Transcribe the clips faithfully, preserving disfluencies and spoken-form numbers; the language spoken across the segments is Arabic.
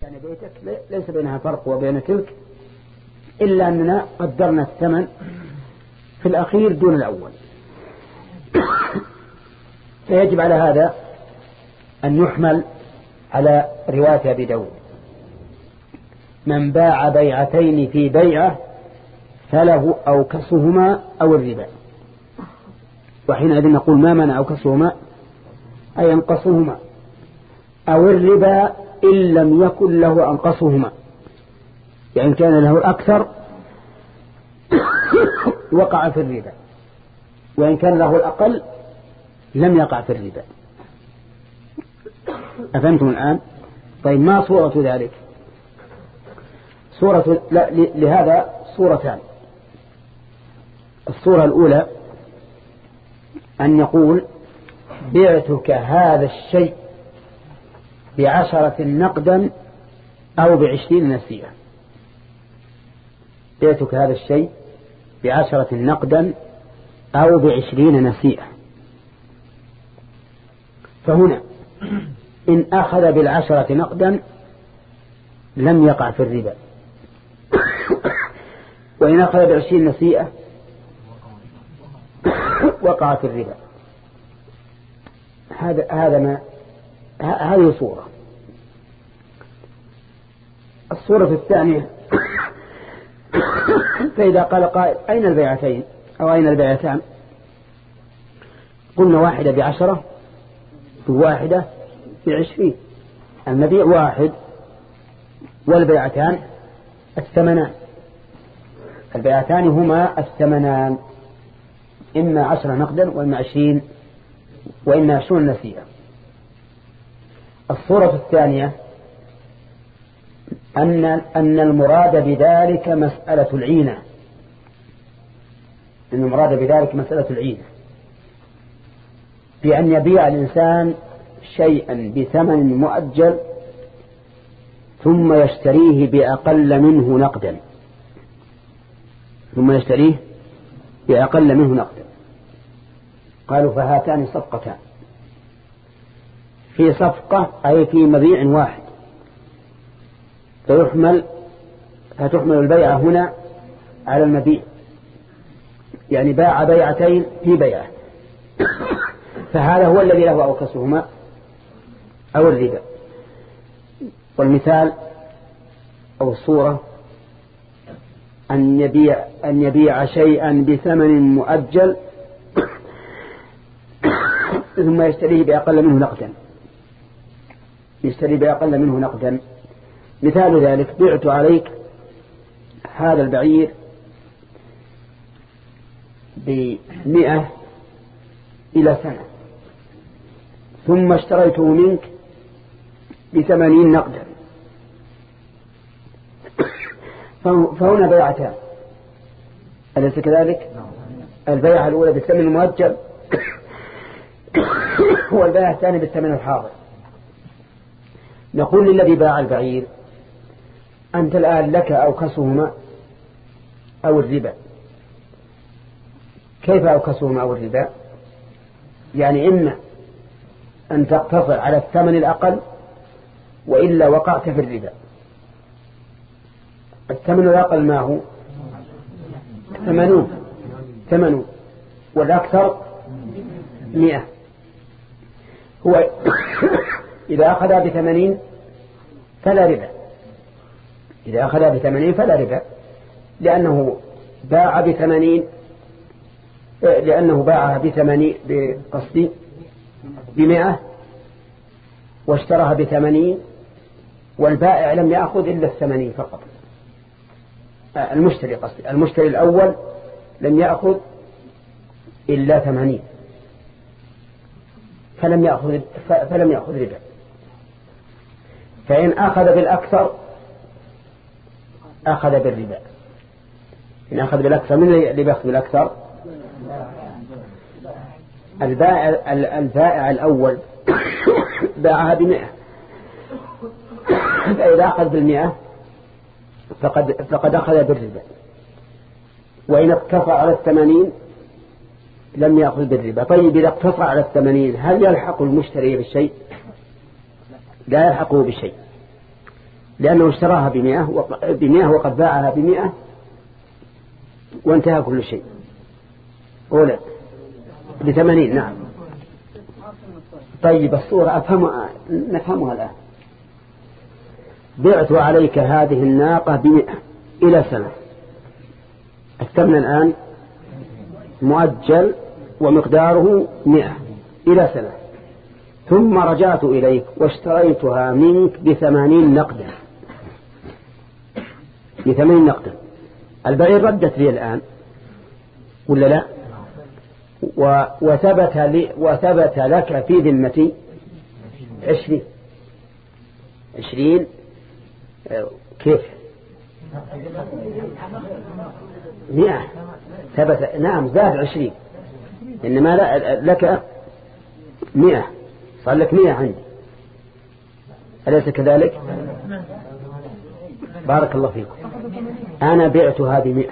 يعني بيتك ليس بينها فرق وبين تلك، إلا أننا قدرنا الثمن في الأخير دون الأول. فيجب على هذا أن يحمل على رواية أبي داود: من باع بيعتين في بيعة فله أوكسهما أو الربا. وحينئذ نقول ما منع أوكسهما أي أنقصهما، أو الربا إن لم يكن له أنقصهما، يعني كان له أكثر وقع في الربا، وإن كان له الأقل لم يقع في الربا. أفهمتم الآن؟ طيب ما صورة ذلك؟ صورة لا لهذا صورتان. الصورة الأولى أن يقول: بعتك هذا الشيء بعشرة نقدا أو بعشرين نسيئة. بعتك هذا الشيء بعشرة نقدا أو بعشرين نسيئة. فهنا إن أخذ بالعشرة نقدا لم يقع في الربا، وإن أخذ بعشرين نسيئة وقع في الربا. هذا هذا ما هذه صورة. الصورة الثانية: فإذا قال قائل: أين البيعتين أو أين البيعتان؟ قلنا: واحدة بعشرة وواحدة بعشرين. المبيع واحد والبيعتان الثمنان. البيعتان هما الثمنان، إما عشرة نقدا وإما عشرين وإما عشرون نسيئة. الصورة الثانية أن أن المراد بذلك مسألة العينة، أن المراد بذلك مسألة العينة، بأن يبيع الإنسان شيئا بثمن مؤجل ثم يشتريه بأقل منه نقدا، ثم يشتريه بأقل منه نقدا. قالوا: فهاتان صفقتان. في صفقة أي في مبيع واحد، فيحمل فتحمل البيعة هنا على المبيع، يعني باع بيعتين في بيعة، فهذا هو الذي له أوكسهما أو الربا. والمثال أو الصورة أن يبيع أن يبيع شيئا بثمن مؤجل ثم يشتريه بأقل منه نقدا، يشتري بأقل منه نقدا. مثال ذلك: بعت عليك هذا البعير بمئة إلى سنة، ثم اشتريته منك بثمانين نقدا. فهنا بيعتان، أليس كذلك؟ البيعة الأولى بالثمن المؤجل والبيعة الثانية بالثمن الحاضر. نقول للذي باع البعير: أنت الآن لك أوكسهما أو الربا. كيف أوكسهما أو الربا؟ يعني إما أن تقتصر على الثمن الأقل وإلا وقعت في الربا. الثمن الأقل ما هو؟ ثمانون ثمانون والأكثر مئة. هو إذا أخذ بثمانين فلا ربا، إذا أخذ بثمانين فلا ربا، لأنه باع بثمانين لأنه باعها بثمانين بقصدي بمئة واشتراها بثمانين، والبائع لم يأخذ إلا الثمانين فقط. المشتري قصدي المشتري الأول لم يأخذ إلا ثمانين، فلم يأخذ فلم يأخذ ربا. فإن أخذ بالأكثر أخذ بالربا. إن أخذ بالأكثر، من اللي بيأخذ بالأكثر؟ البائع البائع الأول باعها بمئة، فإذا أخذ بالمئة فقد فقد أخذ بالربا. وإن اقتصر على الثمانين لم يأخذ بالربا. طيب إذا اقتصر على الثمانين هل يلحق المشتري بالشيء؟ لا يلحقه بالشيء. لأنه اشتراها بمئة بمئة وقد باعها بمئة وانتهى كل شيء. أولا بثمانين. نعم. طيب الصورة أفهمها نفهمها الآن. بعت عليك هذه الناقة بمئة إلى سنة. الثمن الآن مؤجل ومقداره مئة إلى سنة، ثم رجعت إليك واشتريتها منك بثمانين نقدا. بثمانين نقدا. البعير ردت لي الآن ولا لا؟ وثبت, لي وثبت لك في ذمتي عشرين. عشرين كيف؟ مئة ثبت. نعم زاد عشرين، إنما لك مئة، صار لك مئة عندي، أليس كذلك؟ بارك الله فيكم. أنا بعتها بمئة،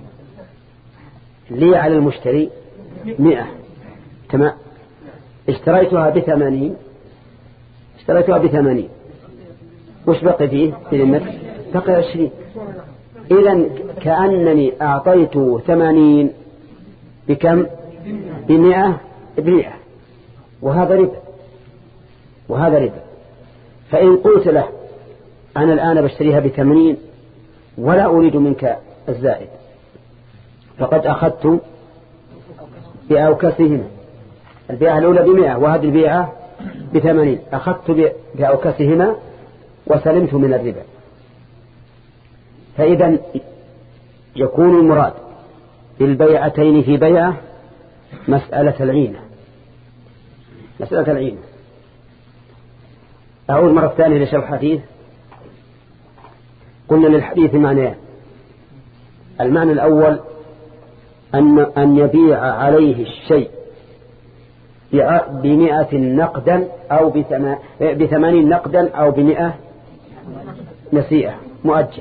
لي على المشتري مئة. تمام. اشتريتها بثمانين اشتريتها بثمانين وش بقي فيه في ذمتك؟ بقي عشرين. إذن كأنني أعطيته ثمانين بكم؟ بمئة بمئة، وهذا ربا وهذا ربا. فإن قلت له أنا الآن بشتريها بثمانين ولا أريد منك الزائد، فقد أخذت بأوكسهما. البيعة الأولى بمئة وهذه البيعة بثمانين، أخذت بأوكسهما وسلمت من الربا. فإذا يكون المراد بالبيعتين في بيعة مسألة العينة. مسألة العينة. أعود مرة ثانية لشرح الحديث. قلنا للحديث معنيان. المعنى الأول أن أن يبيع عليه الشيء بمئة نقدا أو بثمانين نقدا أو بمئة نسيئة مؤجل.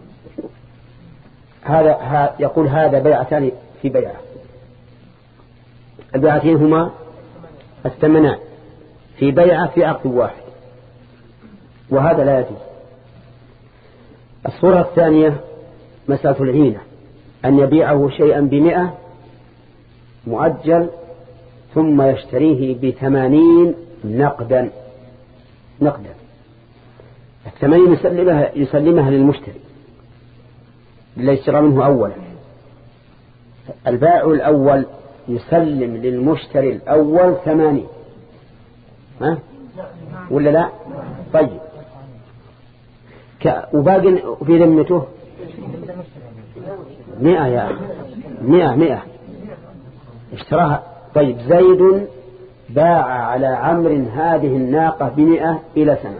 هذا يقول هذا بيعتان في بيعة. البيعتين هما الثمنان في بيعة في عقد واحد، وهذا لا يجوز. الصورة الثانية مسألة العينة، أن يبيعه شيئا بمئة مؤجل ثم يشتريه بثمانين نقدا. نقدا الثمانين يسلمها, يسلمها للمشتري اللي يشترى منه أولا. البائع الأول يسلم للمشتري الأول ثمانين، ها ولا لا؟ طيب وباقي في ذمته مئة يا أخي، مئة مئة اشتراها. طيب زيد باع على عمرو هذه الناقة بمئة إلى سنة.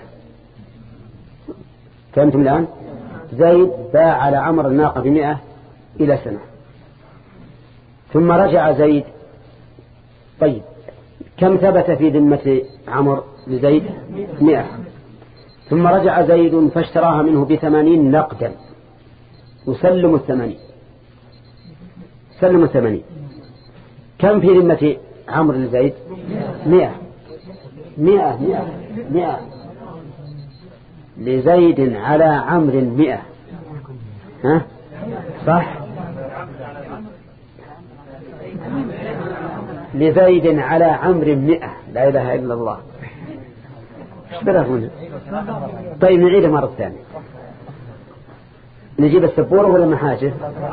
فهمتم الآن؟ زيد باع على عمرو الناقة بمئة إلى سنة، ثم رجع زيد. طيب كم ثبت في ذمة عمرو لزيد؟ مئة. ثم رجع زيد فاشتراها منه بثمانين نقدا، وسلم الثمانين. سلم الثمانين. كم في ذمة عمرو لزيد؟ مئة. مئة مئة مئة لزيد على عمرو مئة. ها صح؟ لزيد على عمرو مئة. لا إله إلا الله. ايش بلغ هنا؟ طيب نعيدها مرة ثانية. نجيب السبورة ولا محاجر؟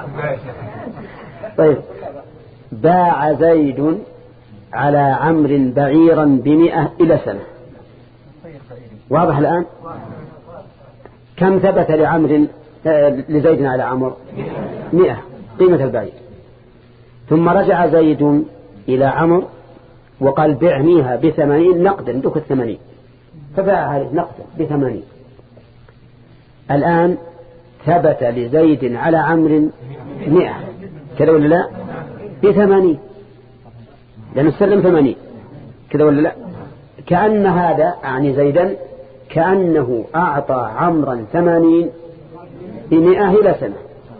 طيب باع زيد على عمرو بعيرا بمئة إلى سنة. واضح الآن؟ كم ثبت لعمرو لزيد على عمرو؟ مئة قيمة البعير. ثم رجع زيد إلى عمرو وقال بعنيها بثمانين نقدا دوك الثمانين، فباعها نقدا بثمانين. الآن ثبت لزيد على عمرو مئة كذا ولا لا؟ بثمانين، لأنه سلم ثمانين كذا ولا لا؟ كأن هذا أعني زيدا كأنه أعطى عمرا ثمانين بمئة إلى سنة.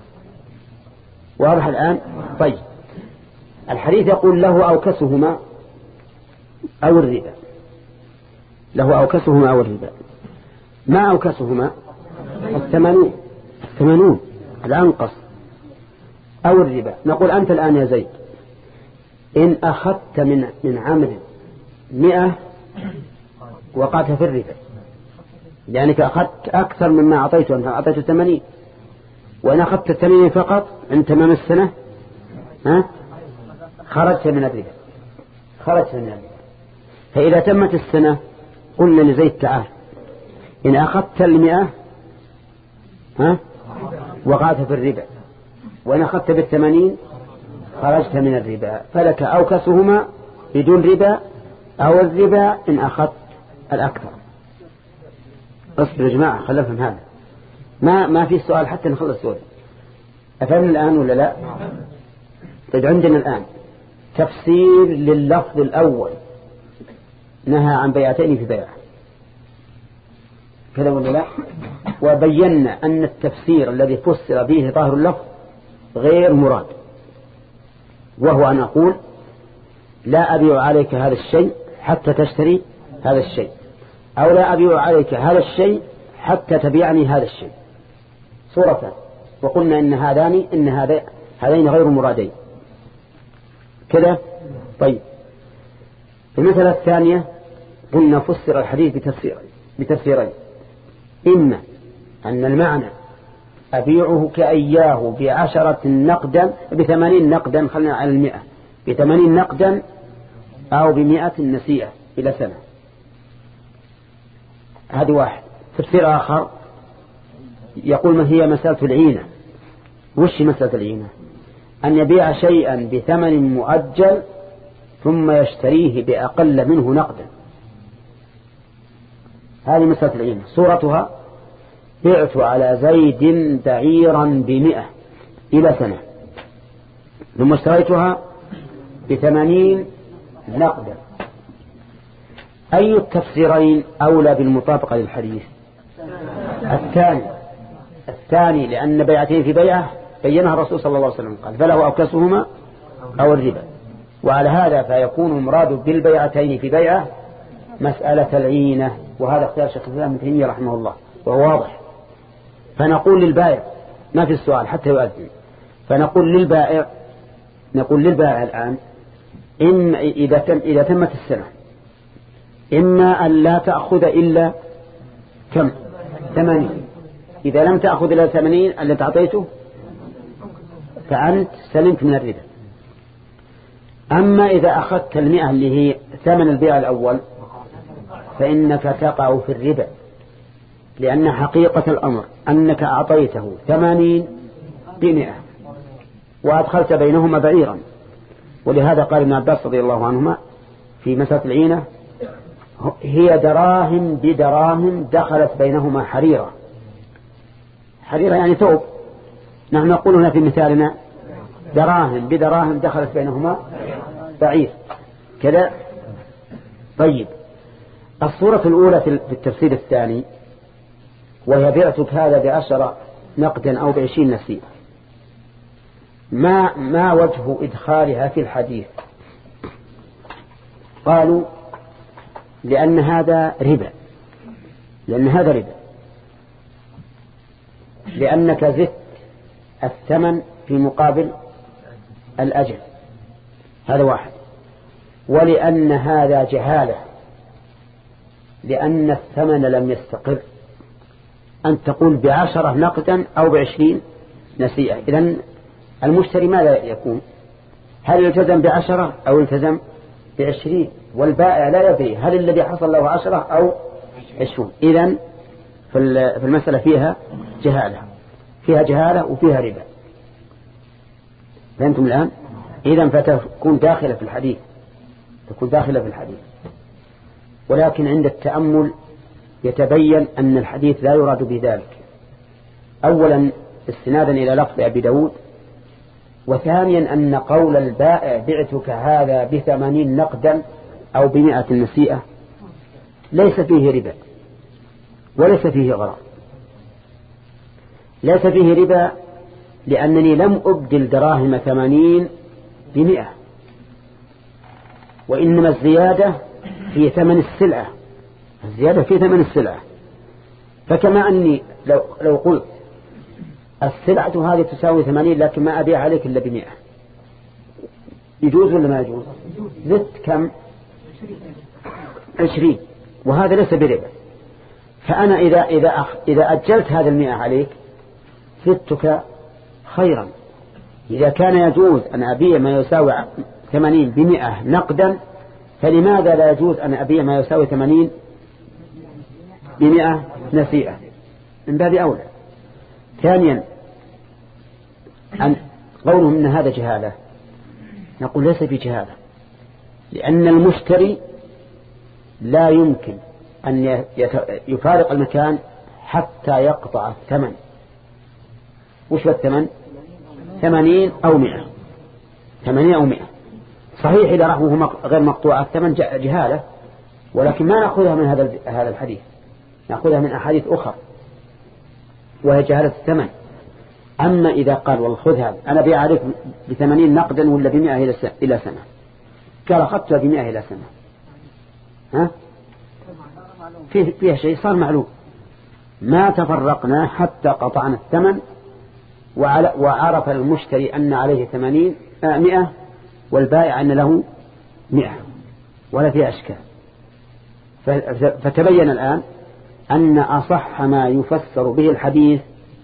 واضح الآن؟ طيب الحديث يقول له أوكسهما أو الربا. له أوكسهما أو الربا. ما أوكسهما؟ الثمانون الثمانون الأنقص أو الربا. نقول أنت الآن يا زيد إن أخذت من من عمرو مئة وقعت في الربا، لأنك أخذت أكثر مما أعطيته، أنت أعطيته ثمانين، وإن أخذت الثمانين فقط عند تمام السنة ها خرجت من الربا، خرجت من الربا. فإذا تمت السنة قلنا لزيد تعال إن أخذت المئة ها وقعت في الربا، وإن أخذت بالثمانين خرجت من الربا، فلك أو كسهما بدون ربا أو الربا إن أخذت الأكثر. اصبروا يا جماعة خلنا نفهم هذا، ما ما في سؤال حتى نخلص سؤال. أفهمنا الآن ولا لا؟ طيب عندنا الآن تفسير لللفظ الأول، نهى عن بيعتين في بيع، كذا ولا لا؟ وبينا أن التفسير الذي فسر به ظاهر اللفظ غير مراد، وهو أن أقول لا أبيع عليك هذا الشيء حتى تشتري هذا الشيء، أو لا أبيع عليك هذا الشيء حتى تبيعني هذا الشيء، صورة. وقلنا إن هذان إن هذا هذين غير مرادين كذا. طيب المثلة الثانية قلنا فسر الحديث بتفسيرين بتفسيرين إما أن المعنى أبيعه كأياه بعشرة نقدا بثمانين نقدا، خلنا على المئة بثمانين نقدا أو بمئة نسيئة إلى سنة. هذا واحد. تفسير آخر يقول ما هي مسألة العينة. وش مسألة العينة؟ أن يبيع شيئا بثمن مؤجل ثم يشتريه بأقل منه نقدا، هذه مسألة العينة. صورتها بعت على زيد بعيرا بمئة إلى سنة ثم اشتريتها بثمانين نقدا. أي التفسيرين أولى بالمطابقة للحديث؟ الثاني الثاني لأن بيعتين في بيعة بينها الرسول صلى الله عليه وسلم قال فله أوكسهما أو الربا. وعلى هذا فيكون المراد بالبيعتين في بيعة مسألة العينة، وهذا اختيار شيخ الإسلام ابن تيمية رحمه الله وهو واضح. فنقول للبائع ما في السؤال حتى يؤذن، فنقول للبائع نقول للبائع الآن إن إذا تم إذا تمت السنة إما أن لا تأخذ إلا كم ثمانين، إذا لم تأخذ إلا ثمانين اللي تعطيته فأنت سلمت من الربا. أما إذا أخذت المئة اللي هي ثمن البيع الأول فإنك تقع في الربا، لأن حقيقة الأمر أنك أعطيته ثمانين بمئة وأدخلت بينهما بعيرا. ولهذا قال ابن عباس رضي الله عنهما في مسألة العينة هي دراهم بدراهم دخلت بينهما حريرة. حريرة يعني ثوب، نحن نقول هنا في مثالنا دراهم بدراهم دخلت بينهما بعير كذا. طيب الصورة الأولى في التفسير الثاني وهي بعتك هذا بعشرة نقدا أو بعشرين نسيئة، ما ما وجه إدخالها في الحديث؟ قالوا لأن هذا ربا، لأن هذا ربا لأنك زدت الثمن في مقابل الأجل، هذا واحد. ولأن هذا جهالة، لأن الثمن لم يستقر، أن تقول بعشرة نقدا أو بعشرين نسيئة. إذن المشتري ماذا يكون؟ هل يلتزم بعشرة أو يلتزم بعشرين؟ والبائع لا يدري هل الذي حصل له عشرة أو عشرون. إذن في المسألة فيها جهالة، فيها جهالة وفيها ربا. فأنتم الآن إذن فتكون داخلة في الحديث، تكون داخلة في الحديث. ولكن عند التأمل يتبين أن الحديث لا يراد بذلك، أولا استنادا إلى لفظ أبي داود، وثانيا أن قول البائع بعتك هذا بثمانين نقدا أو بمئة نسيئة ليس فيه ربا وليس فيه غرر. ليس فيه ربا لأنني لم أبدل دراهم ثمانين بمئة، وإنما الزيادة في ثمن السلعة، الزيادة في ثمن السلعة. فكما أني لو, لو قلت السلعة هذه تساوي ثمانين لكن ما أبيع عليك إلا بمئة، يجوز ولا ما يجوز؟ زدت كم؟ عشرين، وهذا ليس بربا. فأنا إذا, إذا, أخ إذا أجلت هذا المئة عليك زدتك خيرا. إذا كان يجوز أن أبيع ما يساوي ثمانين بمئة نقدا، فلماذا لا يجوز أن أبيع ما يساوي ثمانين بمئة نسيئة؟ من باب أولى. ثانيا أن قولهم إن هذا جهالة، نقول ليس بجهالة، لأن المشتري لا يمكن أن يفارق المكان حتى يقطع الثمن. وش الثمن؟ ثمانين أو مئة، ثمانين أو مئة. صحيح إذا رحمه غير مقطوع الثمن جهالة، ولكن ما نأخذها من هذا هذا الحديث، نأخذها من أحاديث أخرى وهي جهالة الثمن. أما إذا قال والله خذ هذا أنا بيع عليك بثمانين نقدا ولا بمئة إلى سنة، قال أخذتها بمئة إلى سنة، ها فيه فيها شيء صار معلوم. ما تفرقنا حتى قطعنا الثمن وعرف المشتري أن عليه ثمانين مئة والبائع أن له مئة ولا فيها أشكال. فتبين الآن أن أصح ما يفسر به الحديث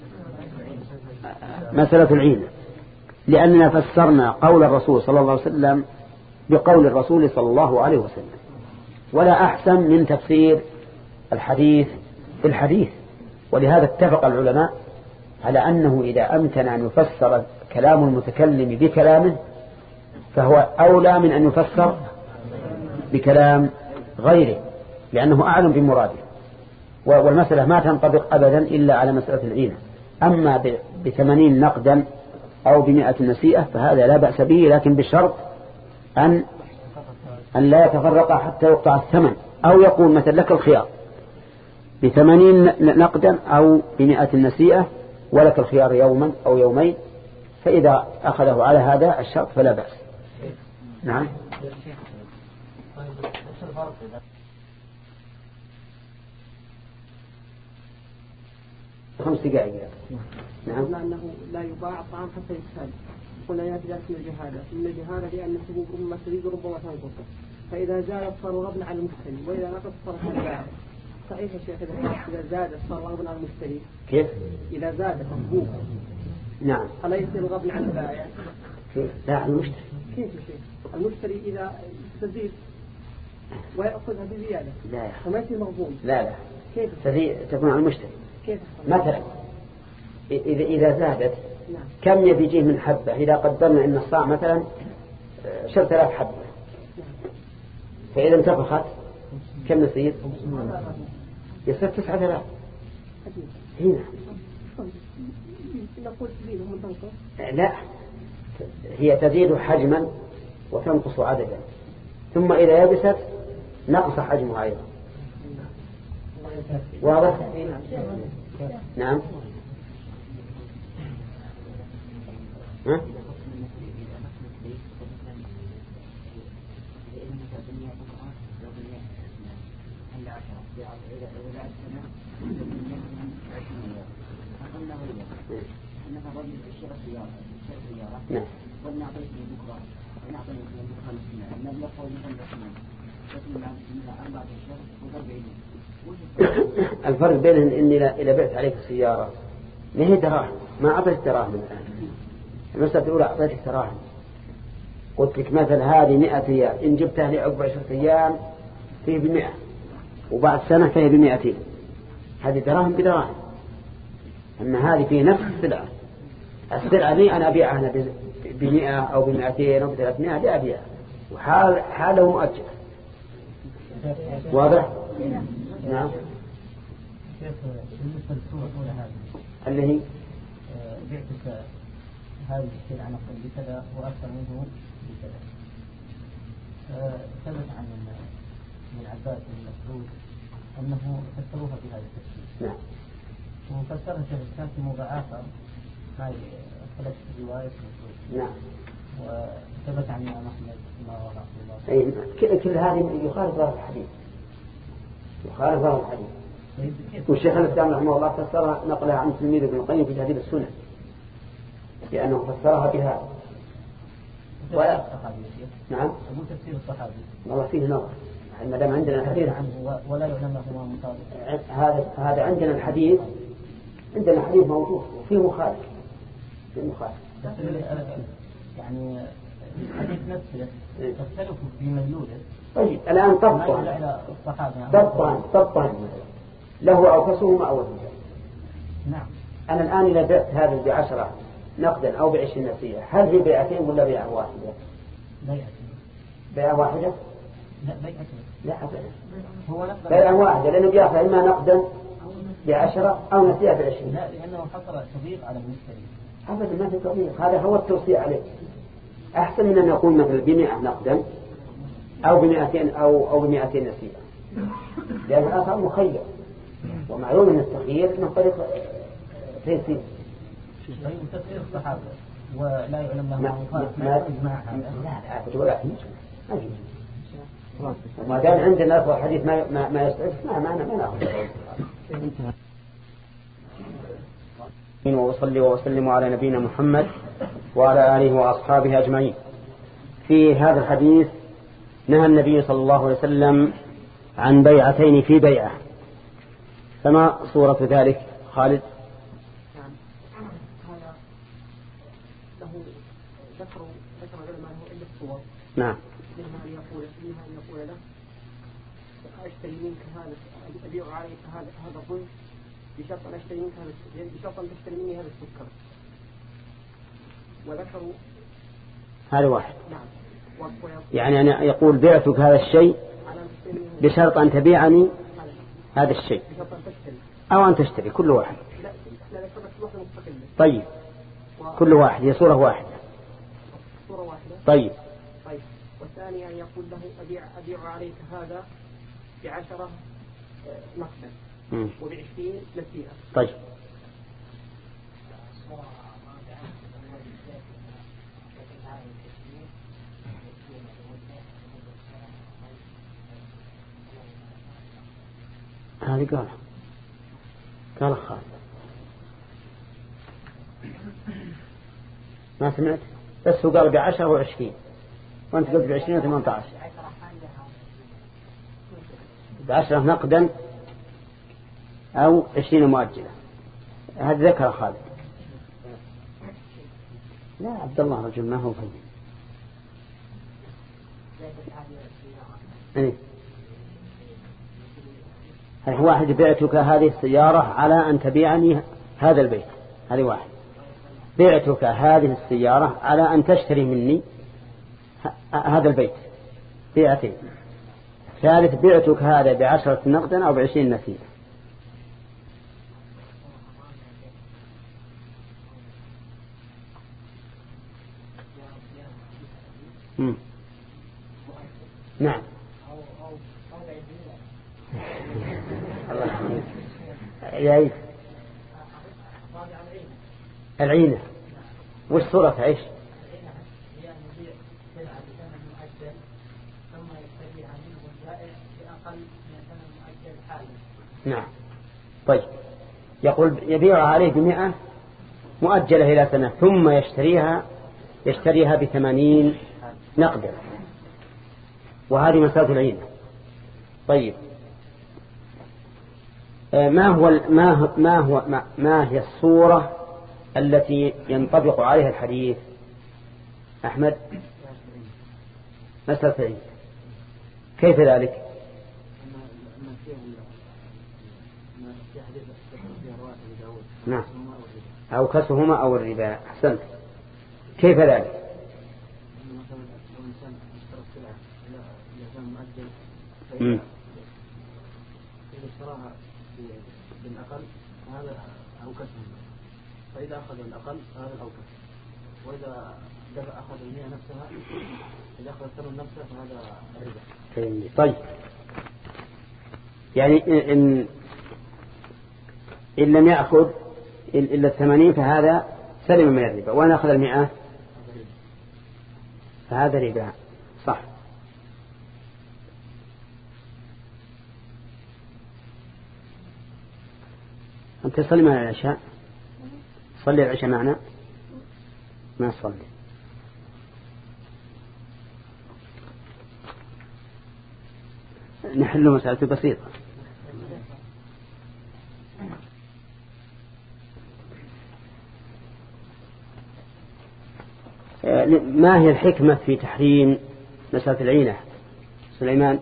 مسألة العين، لأننا فسرنا قول الرسول صلى الله عليه وسلم بقول الرسول صلى الله عليه وسلم، ولا أحسن من تفسير الحديث بالحديث. ولهذا اتفق العلماء على أنه إذا أمكن أن يفسر كلام المتكلم بكلامه فهو أولى من أن يفسر بكلام غيره، لأنه أعلم بمراده. والمسألة ما تنطبق أبدا إلا على مسألة العينة. أما بثمانين نقدا أو بمئة نسيئة فهذا لا بأس به، لكن بشرط أن أن لا يتفرق حتى يقطع الثمن، أو يقول مثل لك الخيار بثمانين نقدا أو بمئة نسيئة ولك الخيار يوما أو يومين، فإذا أخذه على هذا الشرط فلا بأس. نعم. خمس دقائق. نعم. قلنا أنه لا يباع الطعام حتى يسهل. قلنا يأتي ذلك من الجهالة، من الجهالة لأن الحبوب ربما تزيد ربما تنقص، فإذا زادت صار غبن على المشتري، وإذا نقص صار على البائع. صحيح يا شيخ إذا زادت صار غبن على المشتري. كيف؟ إذا زادت الحبوب. نعم. ألا يصير غبن على البائع؟ لا على المشتري. كيف يا شيخ؟ المشتري إذا تزيد ويأخذها بزيادة. لا. فما يصير مغبون. لا لا. كيف؟ تزيد تكون على المشتري. كيف؟ مثلا إذا إذا زادت نعم. كم يبي يجيه من حبة؟ إذا قدرنا إن الصاع مثلا عشرة آلاف حبة، فإذا انتفخت كم يصير؟ يصير تسعة آلاف. هنا لا، هي تزيد حجما وتنقص عددا، ثم إذا يبست نقص حجمها أيضا. واضح؟ نعم. ها؟ نعم. الفرق بينهم إني إذا بعت عليك السيارة ما هي دراهم، ما أعطيت دراهم الآن. المسألة الأولى أعطيتك دراهم، قلت لك مثل هذه مئة ريال، إن جبتها لي عقب عشرة أيام فيه بمئة، وبعد سنة فيه بمئتين، هذه دراهم بدراهم. أما هذه في نفس السلعة، السلعة لي أنا أبيعها بمئة أو بمئتين أو بثلاثمائة لا أبيعها، وحال حاله مؤجل. واضح؟ نعم. اللي هي بعتك هذه السلعة نقل بكذا وأكثر منه بكذا. ثبت عن ابن عباس بن مسعود أنه فسروها بهذا التفسير. نعم. وفسرها شيخ الإسلام في موضع آخر هاي ثلاث روايات مسعود. نعم. وثبت عن الإمام أحمد ما وضع في الله. أي كل كل هذه يخالف ظاهر الحديث، يخالف ظاهر الحديث. والشيخ الإسلام رحمه الله فسرها نقلها عن تلميذ ابن القيم في تهذيب السنة لأنه فسرها بها. ولا نعم أقول تفسير الصحابي والله فيه نظر ما دام عندنا الحديث عنه ولا يعلم له ما مطابق. هذا هذا عندنا الحديث عندنا الحديث موجود وفيه مخالف فيه مخالف بس يعني الحديث نفسه تختلف في مدلوله. طيب الآن طبطا طبطا طبطا له أوكسهما أو الرجال. نعم. أنا الآن إذا بعت هذه بعشرة نقدا أو بعشرين نفسية هل هي بيعتين ولا بيعة واحدة؟ بيعة. بيعة واحدة؟ لا بيعة. لا أبدا. هو نقدا. بيعة واحدة لأنه بيأخذ إما نقدا بعشرة أو نسيئة بعشرين. لا لأنه حصل تضييق على المشتري. أبدا ما في تضييق هذا هو التوصية عليه. أحسن من أن يقول مثلا بمئة نقدا أو بمئتين أو أو بمئتين نسيئة لأن الآثار مخير ومعلوم أن التخيير من طريق تيسير. طيب تفسير الصحابة ولا يعلم له ما ما إجماع هذا. لا لا ولا ما يجوز. وما دام عندنا أفضل حديث ما ما ما يستعد ما ما ما نأخذ. وأصلي وأسلم على نبينا محمد وعلى آله وأصحابه أجمعين. في هذا الحديث نهى النبي صلى الله عليه وسلم عن بيعتين في بيعة، فما صورة ذلك خالد؟ نعم هذا له ذكر ذكر العلماء له إلا الصور. نعم. منها أن يقول منها أن يقول له أشتري منك هذا أبيع عليك هذا هذا الظن بشرط أن أشتري منك هذا بشرط أن تشتري مني هذا السكر. وذكروا هذا واحد. نعم. يعني أنا يقول بعتك هذا الشيء بشرط أن تبيعني هذا الشيء أو أن تشتري كل واحد. طيب كل واحد هي صورة واحدة. صورة واحدة. طيب. طيب والثاني أن يقول له أبيع أبيع عليك هذا بعشرة نقدا وبعشرين نسيئة. طيب. هذه قال قال خالد ما سمعت بس هو قال بعشرة وعشرين وانت قلت بعشرين وثمانية عشر بعشرة نقدا او عشرين مؤجلة. هذا ذكر خالد. لا عبد الله رجل ما هو فيه. ايه هل واحد بعتك هذه السيارة على أن تبيعني هذا البيت هذه واحد. بعتك هذه السيارة على أن تشتري مني هذا البيت بيعتين. ثالث بعتك هذا بعشرة نقدا أو بعشرين نسيئة. نعم. يا عيد العينة وش صورة عيش؟ نعم. طيب يقول يبيع عليه بمئة مؤجلة إلى سنة ثم يشتريها يشتريها بثمانين نقدا وهذه مسألة العينة. طيب ما هو ما ما هو ما, ما هي الصورة التي ينطبق عليها الحديث أحمد؟ مسألة العينة كيف ذلك؟ نعم أو كسهما أو الربا. أحسنت. كيف ذلك؟ امم اشتراها بالأقل هذا أوكسهم فإذا أخذ الأقل هذا الأوكس وإذا دفع أخذ المئة نفسها إذا أخذ الثمن نفسه فهذا الربا. طيب يعني إن إن لم يأخذ إلا الثمانين فهذا سلم من الربا وأنا أخذ المئة فهذا ربا. صح. أنت تصلي معنا العشاء؟ صلي العشاء معنا؟ ما صلي. نحل مسألة بسيطة. ما هي الحكمة في تحريم مسألة العينة؟ سليمان.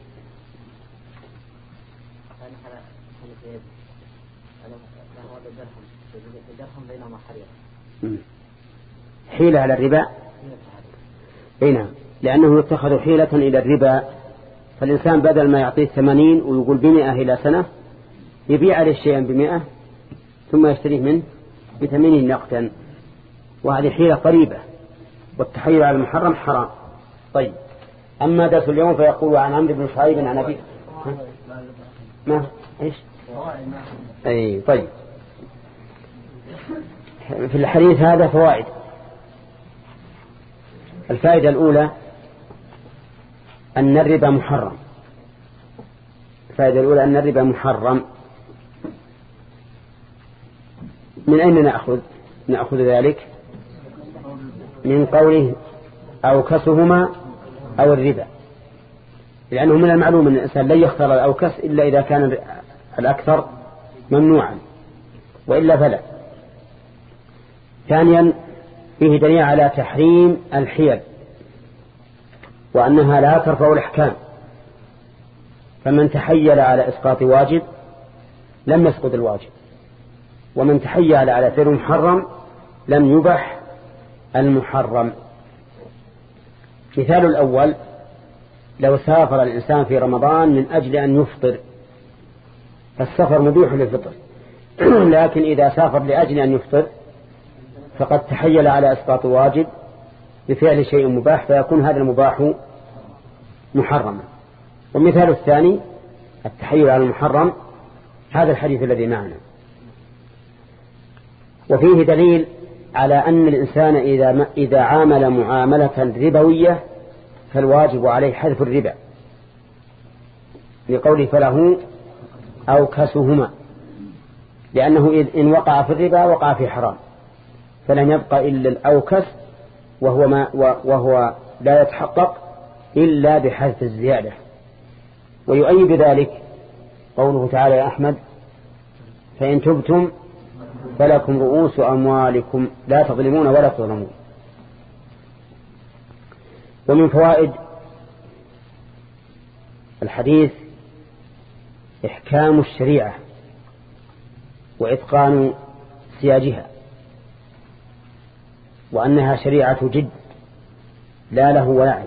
حيلة على الربا. هنا لأنه يتخذ حيلة إلى الربا، فالإنسان بدل ما يعطيه ثمانين ويقول بمئة إلى سنة يبيع عليه شيئا بمئة ثم يشتريه منه بثمانين نقدا، وهذه حيلة قريبة، والتحيل على المحرم حرام. طيب أما درس اليوم فيقول عن عمرو بن شعيب عن أبي ما إيش أي طيب. في الحديث هذا فوائد. الفائدة الأولى أن الربا محرم. الفائدة الأولى أن الربا محرم. من أين نأخذ نأخذ ذلك؟ من قوله أوكسهما أو الربا، لأنه من المعلوم أن الإنسان لا يختار الأوكس إلا إذا كان الأكثر ممنوعا، وإلا فلا. ثانيا فيه دليل على تحريم الحيل، وأنها لا ترفع الأحكام، فمن تحيل على إسقاط واجب لم يسقط الواجب، ومن تحيل على فعل محرم لم يبح المحرم. مثال الأول: لو سافر الإنسان في رمضان من أجل أن يفطر فالسفر مبيح للفطر، لكن إذا سافر لأجل أن يفطر فقد تحيل على إسقاط واجب بفعل شيء مباح، فيكون هذا المباح محرما. والمثال الثاني التحيل على المحرم، هذا الحديث الذي معنا. وفيه دليل على أن الإنسان إذا, إذا عامل معاملة ربوية فالواجب عليه حذف الربا، لقوله فله أوكسهما، لأنه إن وقع في الربا وقع في حرام، فلن يبقى إلا الأوكس، وهو, ما وهو لا يتحقق إلا بحذف الزيادة. ويؤيد ذلك قوله تعالى: يا أحمد فإن تبتم فلكم رؤوس أموالكم لا تظلمون ولا تظلمون. ومن فوائد الحديث إحكام الشريعة وإتقان سياجها، وأنها شريعة جد لا له ولعب،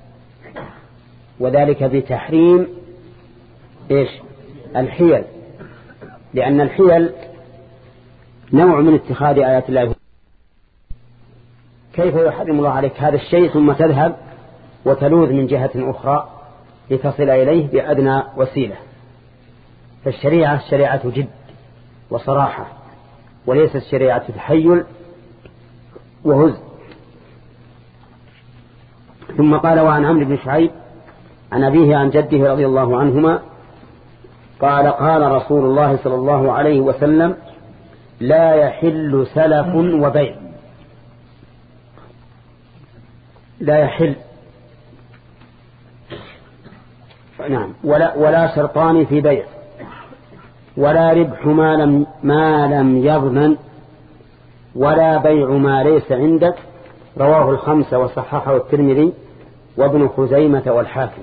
وذلك بتحريم إيش؟ الحيل، لأن الحيل نوع من اتخاذ آيات الله. كيف يحرم الله عليك هذا الشيء ثم تذهب وتلوذ من جهة أخرى لتصل إليه بأدنى وسيلة؟ فالشريعة شريعة جد وصراحة، وليست شريعة تحيل وهز. ثم قال: وعن عمرو بن شعيب عن أبيه عن جده رضي الله عنهما قال: قال رسول الله صلى الله عليه وسلم: لا يحل سلف وبيع. لا يحل، نعم، ولا, ولا شرطان في بيع، ولا ربح ما لم, ما لم يضمن، ولا بيع ما ليس عندك. رواه الخمسة وصححه الترمذي وابن خزيمة والحاكم.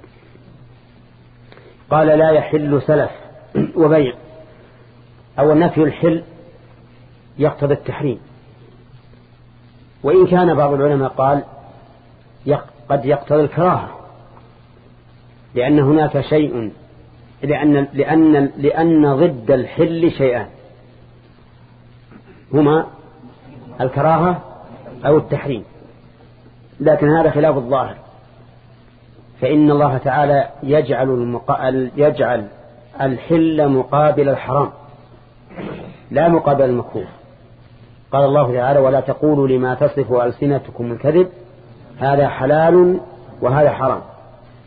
قال: لا يحل سلف وبيع، أو نفي الحل يقتضي التحريم، وإن كان بعض العلماء قال قد يقتضي الكراهة، لأن هناك شيء لأن, لأن, لأن ضد الحل شيئان، هما الكراهة أو التحريم، لكن هذا خلاف الظاهر، فإن الله تعالى يجعل, المق... يجعل الحل مقابل الحرام لا مقابل المكروه. قال الله تعالى: ولا تقولوا لما تصف ألسنتكم الكذب هذا حلال وهذا حرام.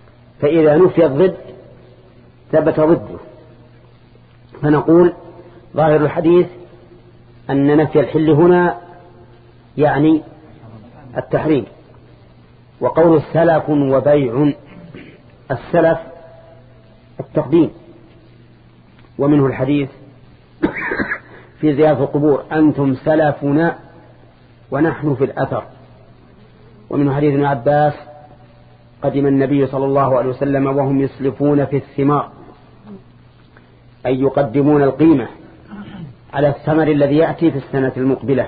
فإذا نفي الضد ثبت ضده، فنقول ظاهر الحديث أن نفي الحل هنا يعني التحريم. وقول سلف وبيع، السلف التقديم، ومنه الحديث في زيارة القبور أنتم سلفنا ونحن في الأثر. ومنه حديث ابن عباس قدم النبي صلى الله عليه وسلم وهم يسلفون في الثمار، أي يقدمون القيمة على الثمر الذي يأتي في السنة المقبلة.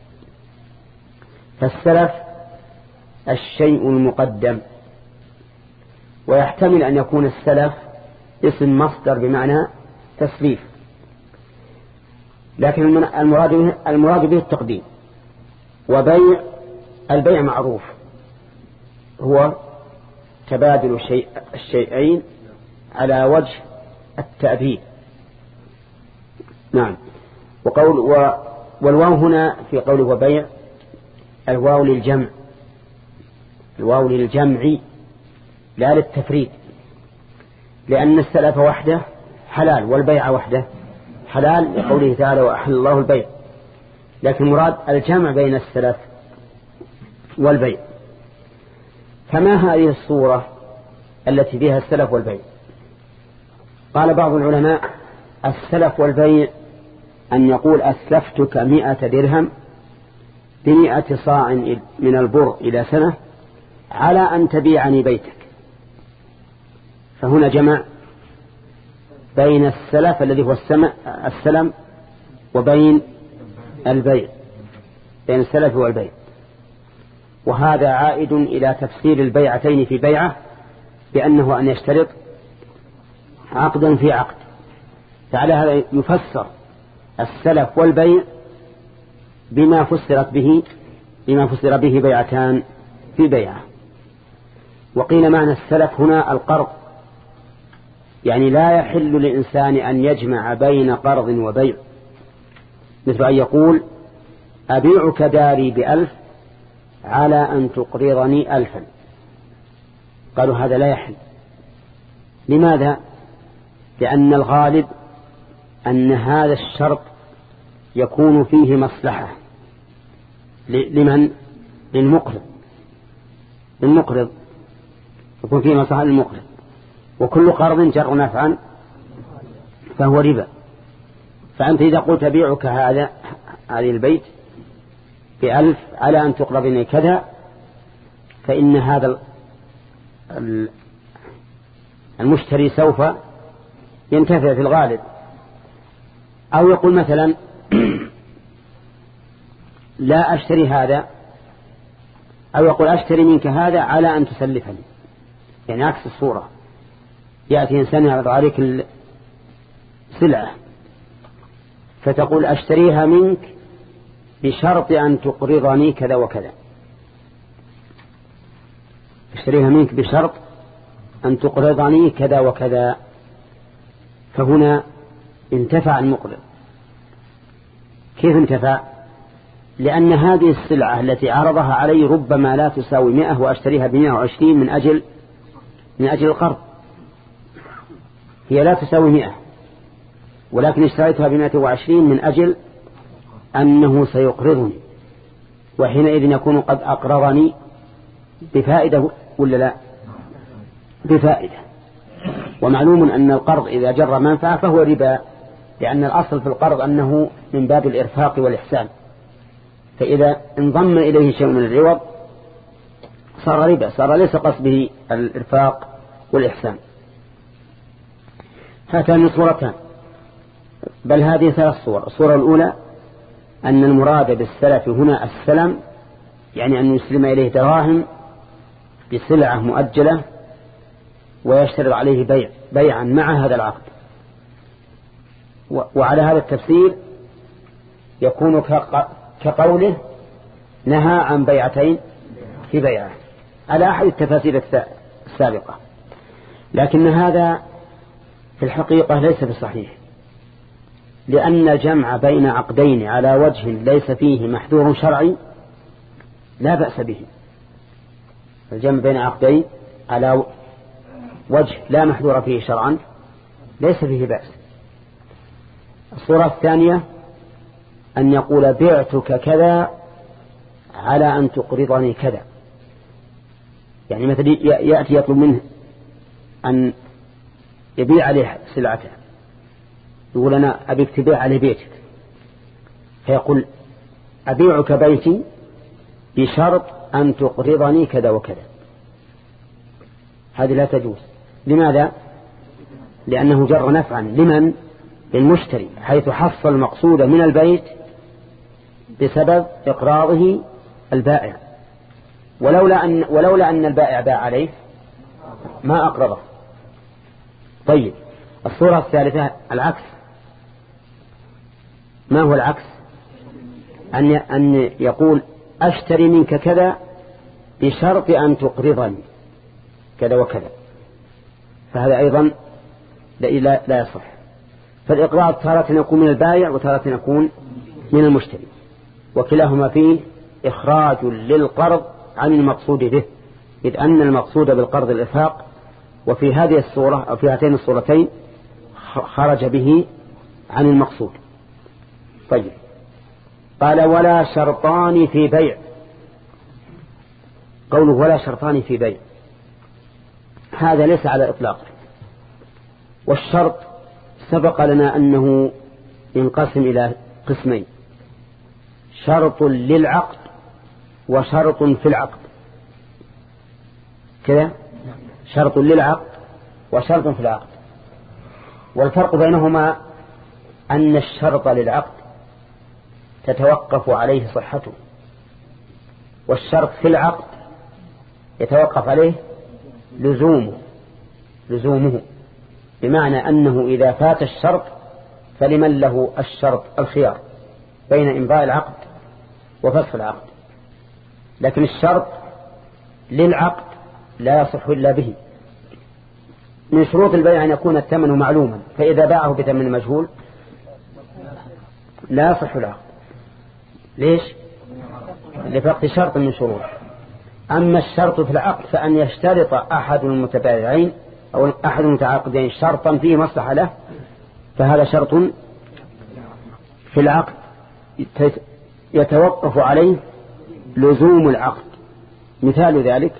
فالسلف الشيء المقدم، ويحتمل أن يكون السلف اسم مصدر بمعنى تسليف، لكن المراد به, المراد به التقديم. وبيع، البيع معروف هو تبادل الشيء الشيئين على وجه التأبيد. نعم. وقول و والواو هنا في قوله وبيع الواو للجمع، الواو للجمع لا للتفريد، لأن السلف وحده حلال والبيع وحده حلال لقوله تعالى وأحل الله البيع، لكن مراد الجمع بين السلف والبيع. فما هذه الصورة التي فيها السلف والبيع؟ قال بعض العلماء السلف والبيع أن يقول أسلفتك مئة درهم بمئة صاع من البر إلى سنة على أن تبيعني بيتك. فهنا جمع بين السلف الذي هو السلم وبين البيع، بين السلف والبيع. وهذا عائد إلى تفسير البيعتين في بيعة بأنه أن يشترط عقدا في عقد. فعلى هذا يفسر السلف والبيع بما فسرت به بما فسر به بيعتان في بيعة. وقيل معنى السلف هنا القرض، يعني لا يحل لإنسان أن يجمع بين قرض وبيع، مثل أن يقول أبيعك داري بألف على أن تقرضني ألفا. قالوا هذا لا يحل. لماذا؟ لأن الغالب أن هذا الشرط يكون فيه مصلحة لمن؟ للمقرض للمقرض يكون فيه مصلحة للمقرض، وكل قرض جر نفعا فهو ربا. فأنت إذا قلت أبيعك هذا هذه البيت بألف على أن تقرضني كذا، فإن هذا المشتري سوف ينتفع في الغالب. أو يقول مثلا لا أشتري هذا، أو يقول أشتري منك هذا على أن تسلفني، يعني عكس الصورة. يأتي إنسان يعرض عليك السلعة فتقول أشتريها منك بشرط أن تقرضني كذا وكذا، أشتريها منك بشرط أن تقرضني كذا وكذا. فهنا انتفع المقرض. كيف انتفع؟ لأن هذه السلعة التي عرضها علي ربما لا تساوي مئة وأشتريها بمئة وعشرين من أجل من أجل القرض، هي لا تساوي مئة، ولكن اشتريتها بمئة وعشرين من أجل أنه سيقرضني، وحينئذ يكون قد أقرضني بفائدة ولا لا؟ بفائدة. ومعلوم أن القرض إذا جر منفعة فهو ربا، لأن الأصل في القرض أنه من باب الإرفاق والإحسان، فإذا انضم إليه شيء من العوض صار ربا، صار ليس قصده الإرفاق والإحسان. هاتان صورتان، بل هذه ثلاث صور. الصورة الأولى أن المراد بالسلف هنا السلم، يعني أن يسلم إليه دراهم بسلعة مؤجلة ويشترط عليه بيع بيعا مع هذا العقد. وعلى هذا التفسير يكون كقوله نهى عن بيعتين في بيعة على أحد التفاسير السابقة. لكن هذا في الحقيقة ليس بصحيح، لأن الجمع بين عقدين على وجه ليس فيه محذور شرعي لا بأس به. الجمع بين عقدين على وجه لا محذور فيه شرعا ليس فيه بأس. الصورة الثانية أن يقول بعتك كذا على أن تقرضني كذا. يعني مثلا يأتي يطلب منه أن يبيع عليه سلعته، يقول أنا أبيك تبيع عليه بيتك، فيقول أبيعك بيتي بشرط أن تقرضني كذا وكذا. هذه لا تجوز. لماذا؟ لأنه جر نفعا لمن؟ للمشتري، حيث حصل المقصود من البيت بسبب إقراضه البائع، ولولا أن, ولولا أن البائع باع عليه ما أقرضه. طيب الصورة الثالثة العكس. ما هو العكس؟ أن أن يقول أشتري منك كذا بشرط أن تقرضني كذا وكذا، فهذا أيضا لا, لا يصح. فالإقراض تارة يكون من البائع وتارة يكون من المشتري، وكلاهما فيه إخراج للقرض عن المقصود به، إذ أن المقصود بالقرض الإرفاق، وفي هذه الصورة أو في هاتين الصورتين خرج به عن المقصود. طيب قال ولا شرطان في بيع. قوله ولا شرطان في بيع هذا ليس على إطلاقه. والشرط سبق لنا أنه ينقسم إلى قسمين: شرط للعقد وشرط في العقد. كذا شرط للعقد وشرط في العقد. والفرق بينهما أن الشرط للعقد تتوقف عليه صحته، والشرط في العقد يتوقف عليه لزومه لزومه بمعنى أنه إذا فات الشرط فلمن له الشرط الخيار بين إمضاء العقد وفسخ العقد. لكن الشرط للعقد لا يصح إلا به. من شروط البيع أن يكون الثمن معلوما، فإذا باعه بثمن مجهول لا يصح العقد. ليش؟ لفقد شرط من شروط. أما الشرط في العقد فأن يشترط أحد المتبايعين أو أحد المتعاقدين شرطا فيه مصلحة له، فهذا شرط في العقد يتوقف عليه لزوم العقد. مثال ذلك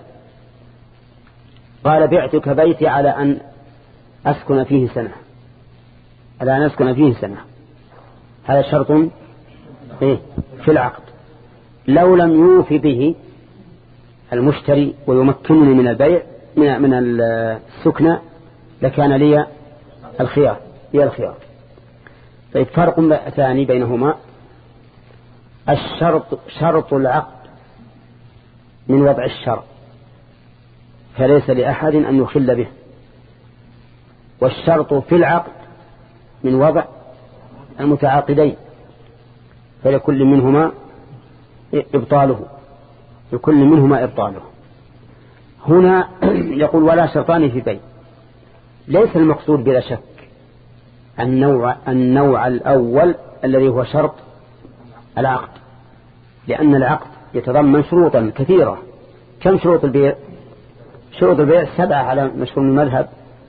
قال بعتك بيتي على أن أسكن فيه سنة على أن أسكن فيه سنة هذا شرط إيه؟ في العقد. لو لم يوفي به المشتري ويمكنني من البيع من من السكنة لكان لي الخيار لي الخيار. طيب فرق ثاني بينهما: الشرط شرط العقد من وضع الشرط فليس لأحد أن يخل به، والشرط في العقد من وضع المتعاقدين فلكل منهما إبطاله لكل منهما إبطاله. هنا يقول ولا شرطان في بيع. ليس المقصود بلا شك النوع النوع الأول الذي هو شرط العقد، لأن العقد يتضمن شروطا كثيرة. كم شروط البيع؟ شروط البيع سبعة على مشهور المذهب،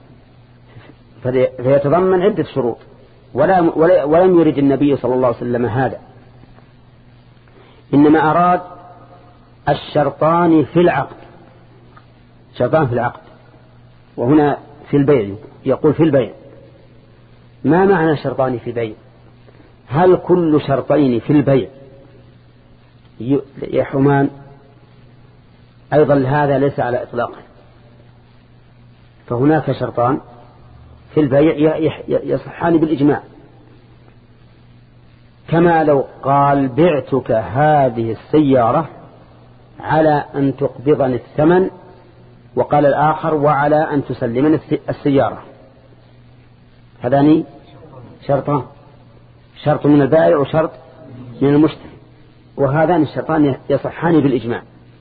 فيتضمن عدة شروط، ولا ولم يرد النبي صلى الله عليه وسلم هذا، إنما أراد الشرطان في العقد. شرطان في العقد، وهنا في البيع يقول في البيع. ما معنى شرطان في البيع؟ هل كل شرطين في البيع يحرمان؟ أيضا هذا ليس على إطلاقه، فهناك شرطان في البيع يصحان بالإجماع، كما لو قال بعتك هذه السيارة على أن تقبضني الثمن، وقال الآخر وعلى أن تسلمني السيارة. هذان شرطان، شرط من البائع وشرط من المشتري، وهذان الشرطان يصحان بالإجماع.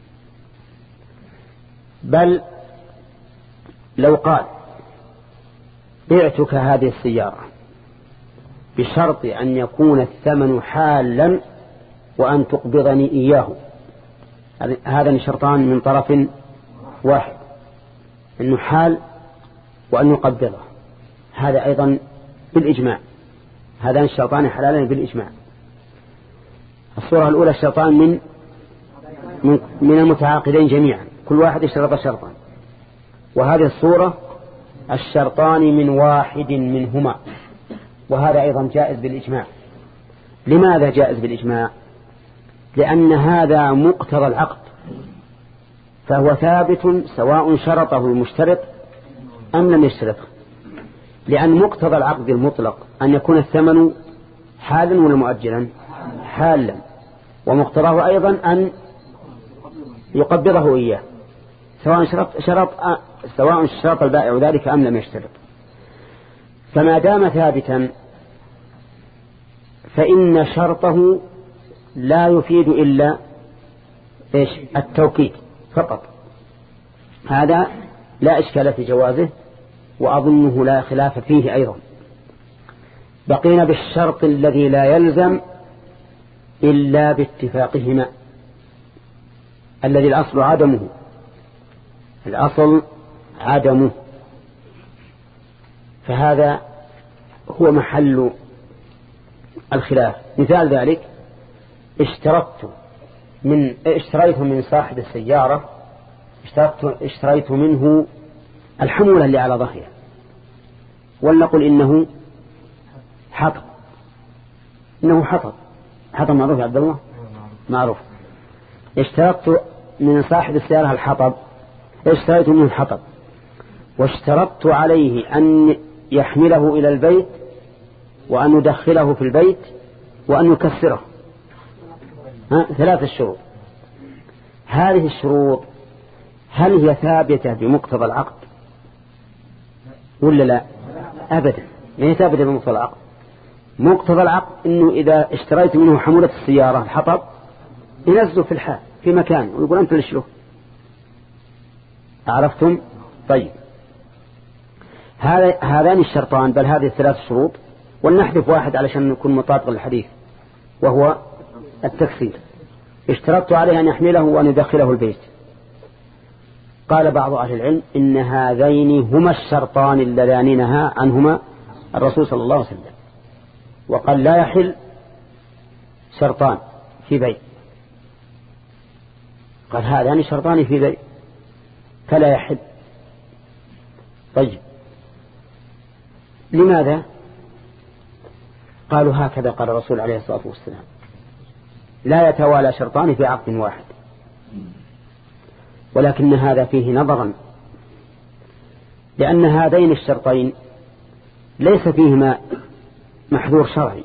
بل لو قال بعتك هذه السيارة بشرط أن يكون الثمن حالا وأن تقبضني إياه، هذان شرطان من طرف واحد، أنه حال وأن يقبضه، هذا أيضا بالإجماع. هذان الشرطان حلالان بالإجماع. الصورة الأولى الشرطان من من المتعاقدين جميعا، كل واحد اشترط شرطا. وهذه الصورة الشرطان من واحد منهما، وهذا أيضا جائز بالإجماع. لماذا جائز بالإجماع؟ لأن هذا مقتضى العقد، فهو ثابت سواء شرطه المشترط أم لم يشترطه، لأن مقتضى العقد المطلق أن يكون الثمن حالا ولا مؤجلا؟ حالا. ومقتضاه أيضا أن يقبضه إياه سواء شرط, شرط سواء شرط البائع ذلك أم لم يشترط. فما دام ثابتا فإن شرطه لا يفيد إلا إيش؟ التوكيد فقط. هذا لا إشكال في جوازه، وأظنه لا خلاف فيه أيضا. بقينا بالشرط الذي لا يلزم إلا باتفاقهما، الذي الأصل عدمه، الأصل عدمه، فهذا هو محل الخلاف. مثال ذلك اشتريت من اشتريت من صاحب السيارة اشتريت, اشتريت منه الحمولة اللي على ظهرها، ولنقل إنه حطب إنه حطب حطب معروف يا عبد الله؟ معروف. اشتريت من صاحب السيارة الحطب، اشتريت منه الحطب، واشترطت عليه أن يحمله إلى البيت، وأن يدخله في البيت، وأن يكسره. ها؟ ثلاث الشروط. هذه الشروط هل هي ثابتة بمقتضى العقد ولا لا؟ أبدا ما هي ثابتة بمقتضى العقد. مقتضى العقد إنه إذا اشتريت منه حمولة السيارة الحطب ينزله في الحال في مكان ويقول أنت لشله. عرفتم؟ طيب، هذا هذان الشرطان، بل هذه الثلاث شروط، ولنحذف واحد علشان نكون مطابق للحديث، وهو التكسير. اشترطت عليه أن يحمله وأن يدخله البيت. قال بعض أهل العلم إن هذين هما الشرطان اللذان نهى عنهما الرسول صلى الله عليه وسلم، وقال لا يحل شرطان في بيت. قال هذان شرطان في بيت فلا يحل. طيب، لماذا؟ قالوا هكذا قال الرسول عليه الصلاة والسلام: لا يتوالى شرطان في عقد واحد. ولكن هذا فيه نظرا، لأن هذين الشرطين ليس فيهما محذور شرعي،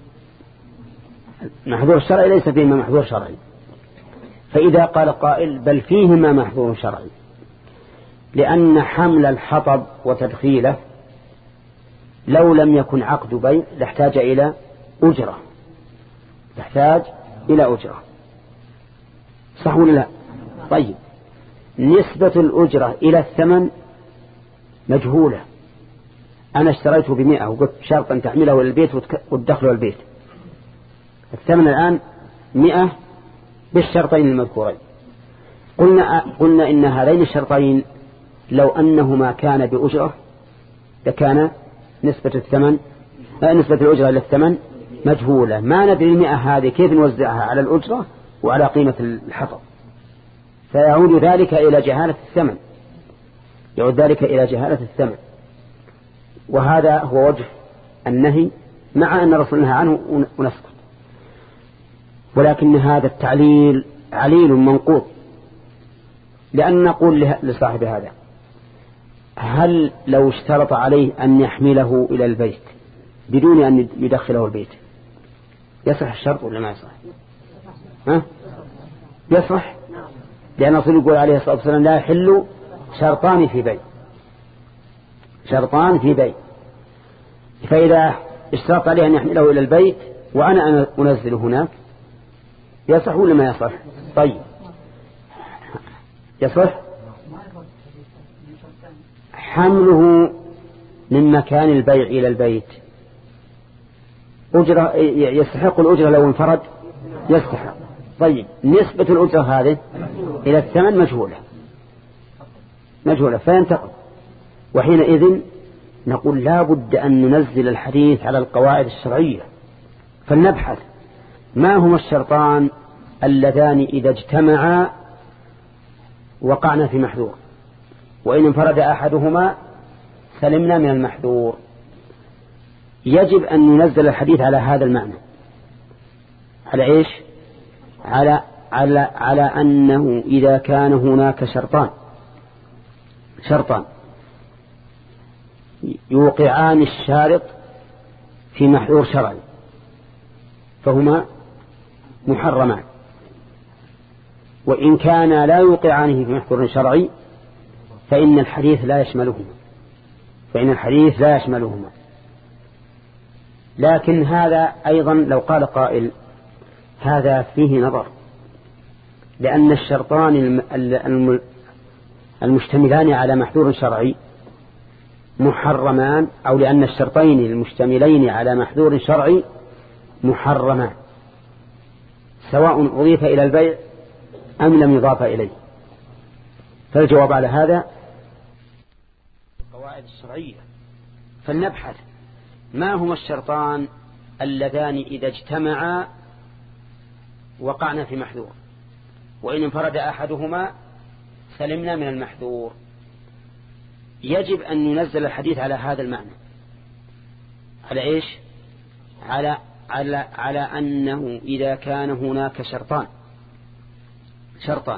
محذور شرعي ليس فيهما محذور شرعي. فإذا قال قائل بل فيهما محذور شرعي، لأن حمل الحطب وتدخيله لو لم يكن عقد بيع لاحتاج إلى أجرة، تحتاج إلى أجرة، صح ولا لا؟ طيب، نسبة الأجرة إلى الثمن مجهولة. أنا اشتريته بمئة وقلت شرطا تحمله إلى البيت وتدخله البيت، الثمن الآن مئة بالشرطين المذكورين. قلنا, قلنا إن هذين الشرطين لو أنهما كان بأجرة لكان نسبة الثمن نسبة الأجرة إلى الثمن مجهولة. ما ندري المئة هذه كيف نوزعها على الأجرة وعلى قيمة الحطب، فيعود ذلك إلى جهالة الثمن، يعود ذلك إلى جهالة الثمن. وهذا هو وجه النهي، مع أن الرسول نهى عنه ونسكت. ولكن هذا التعليل عليل منقوط، لأن نقول لصاحب هذا: هل لو اشترط عليه أن يحمله إلى البيت بدون أن يدخله البيت يصح الشرط ولا ما يصح؟ ها؟ يصح، لأن الرسول يقول عليه الصلاة والسلام: لا يحل شرطان في بيت، شرطان في بيت. فإذا اشترط عليه أن يحمله إلى البيت وأنا أنزل هناك يصح ولا ما يصح؟ طيب، يصح. حمله من مكان البيع إلى البيت أجرة، يستحق الأجرة لو انفرد يستحق. طيب، نسبة الأجرة هذه إلى الثمن مجهولة مجهولة فينتقل، وحينئذ نقول لا بد أن ننزل الحديث على القواعد الشرعية، فلنبحث ما هما الشرطان اللذان إذا اجتمعا وقعنا في محذور، وإن انفرد أحدهما سلمنا من المحذور. يجب أن ننزل الحديث على هذا المعنى، على إيش؟ على, على, على أنه إذا كان هناك شرطان شرطان يوقعان الشارط في محذور شرعي فهما محرمان، وإن كان لا يوقعانه في محذور شرعي فإن الحديث لا يشملهما فإن الحديث لا يشملهما. لكن هذا أيضا لو قال قائل هذا فيه نظر، لأن الشرطان المشتملان على محذور شرعي محرمان، أو لأن الشرطين المشتملين على محذور شرعي محرمان سواء أضيف إلى البيع أم لم يضاف إليه. فالجواب على هذا القواعد الشرعية، فلنبحث ما هما الشرطان اللذان إذا اجتمعا وقعنا في محذور، وإن انفرد أحدهما سلمنا من المحذور. يجب أن ننزل الحديث على هذا المعنى، على إيش؟ على, على, على أنه إذا كان هناك شرطان شرطان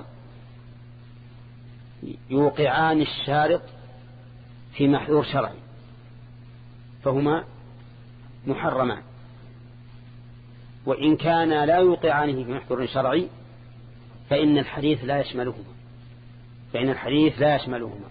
يوقعان الشارط في محذور شرعي فهما محرمان، وإن كان لا يوقعانه في محذور شرعي فإن الحديث لا يشملهما فإن الحديث لا يشملهما.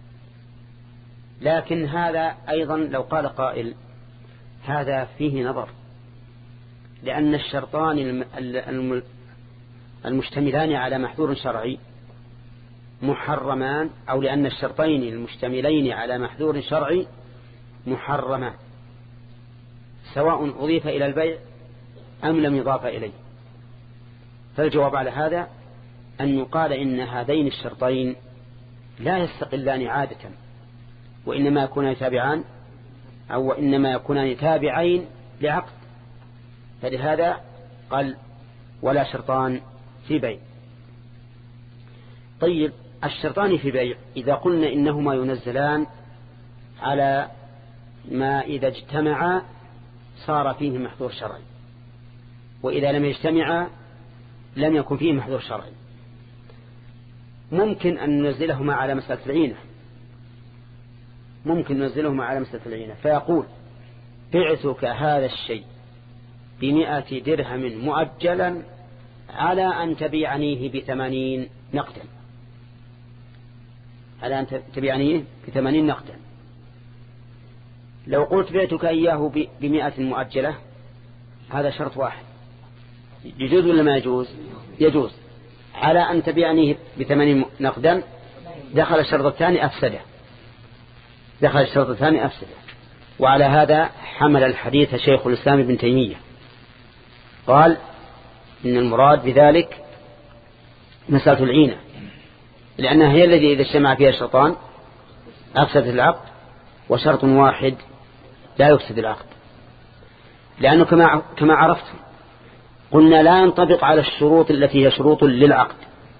لكن هذا أيضا لو قال قائل هذا فيه نظر، لأن الشرطان المشتملان على محذور شرعي محرمان، أو لأن الشرطين المشتملين على محذور شرعي محرمان سواء أضيف إلى البيع أم لم يضاف إليه. فالجواب على هذا أن يقال إن هذين الشرطين لا يستقلان عادة، وإنما يكونان تابعان أو إنما يكونان تابعين لعقد، فلهذا قال ولا شرطان في بيع. طيب الشرطان في بيع إذا قلنا إنهما ينزلان على ما إذا اجتمعا صار فيه محذور شرعي، وإذا لم يجتمعا لم يكن فيه محذور شرعي، ممكن أن ننزلهما على مسألة العينة ممكن ننزلهما على مسألة العينة فيقول بعتك هذا الشيء بمئة درهم مؤجلا على أن تبيعنيه بثمانين نقدا على أن تبيعنيه بثمانين نقدا. لو قلت بعتك إياه بمئة مؤجلة هذا شرط واحد، يجوز ولا ما يجوز؟ يجوز. على أن تبيعنيه بثمانين نقدا دخل الشرط الثاني أفسده دخل الشرط الثاني أفسده وعلى هذا حمل الحديث شيخ الإسلام ابن تيمية، قال إن المراد بذلك مسألة العينة، لأنها هي الذي إذا اجتمع فيها الشرطان أفسد العقد، وشرط واحد لا يفسد العقد، لأنه كما كما عرفتم قلنا لا ينطبق على الشروط التي هي شروط للعقد،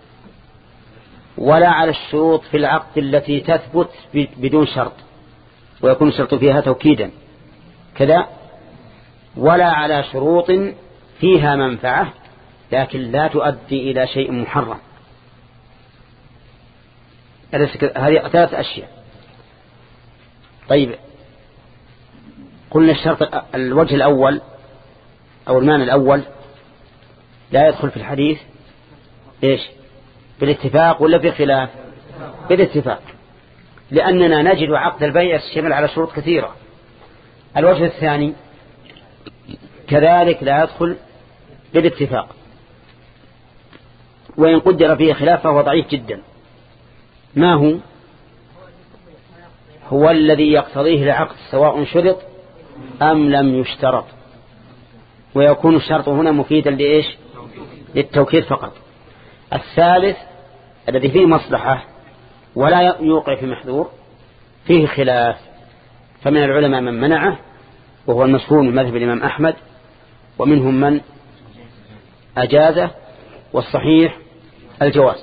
ولا على الشروط في العقد التي تثبت بدون شرط ويكون الشرط فيها توكيدا كذا، ولا على شروط فيها منفعة لكن لا تؤدي إلى شيء محرم. هذه ثلاث أشياء. طيب قلنا الشرط الوجه الأول أو المعنى الأول لا يدخل في الحديث إيش؟ بالاتفاق ولا بخلاف؟ بالاتفاق، لأننا نجد عقد البيع يشتمل على شروط كثيرة. الوجه الثاني كذلك لا يدخل بالاتفاق، وإن قدر فيه خلاف فهو ضعيف جدا. ما هو؟ هو الذي يقتضيه العقد سواء شرط أم لم يشترط، ويكون الشرط هنا مفيدا لإيش؟ للتوكيد فقط. الثالث الذي فيه مصلحة ولا يوقع في محذور فيه خلاف، فمن العلماء من منعه وهو المشهور من مذهب الإمام أحمد، ومنهم من أجازه، والصحيح الجواز.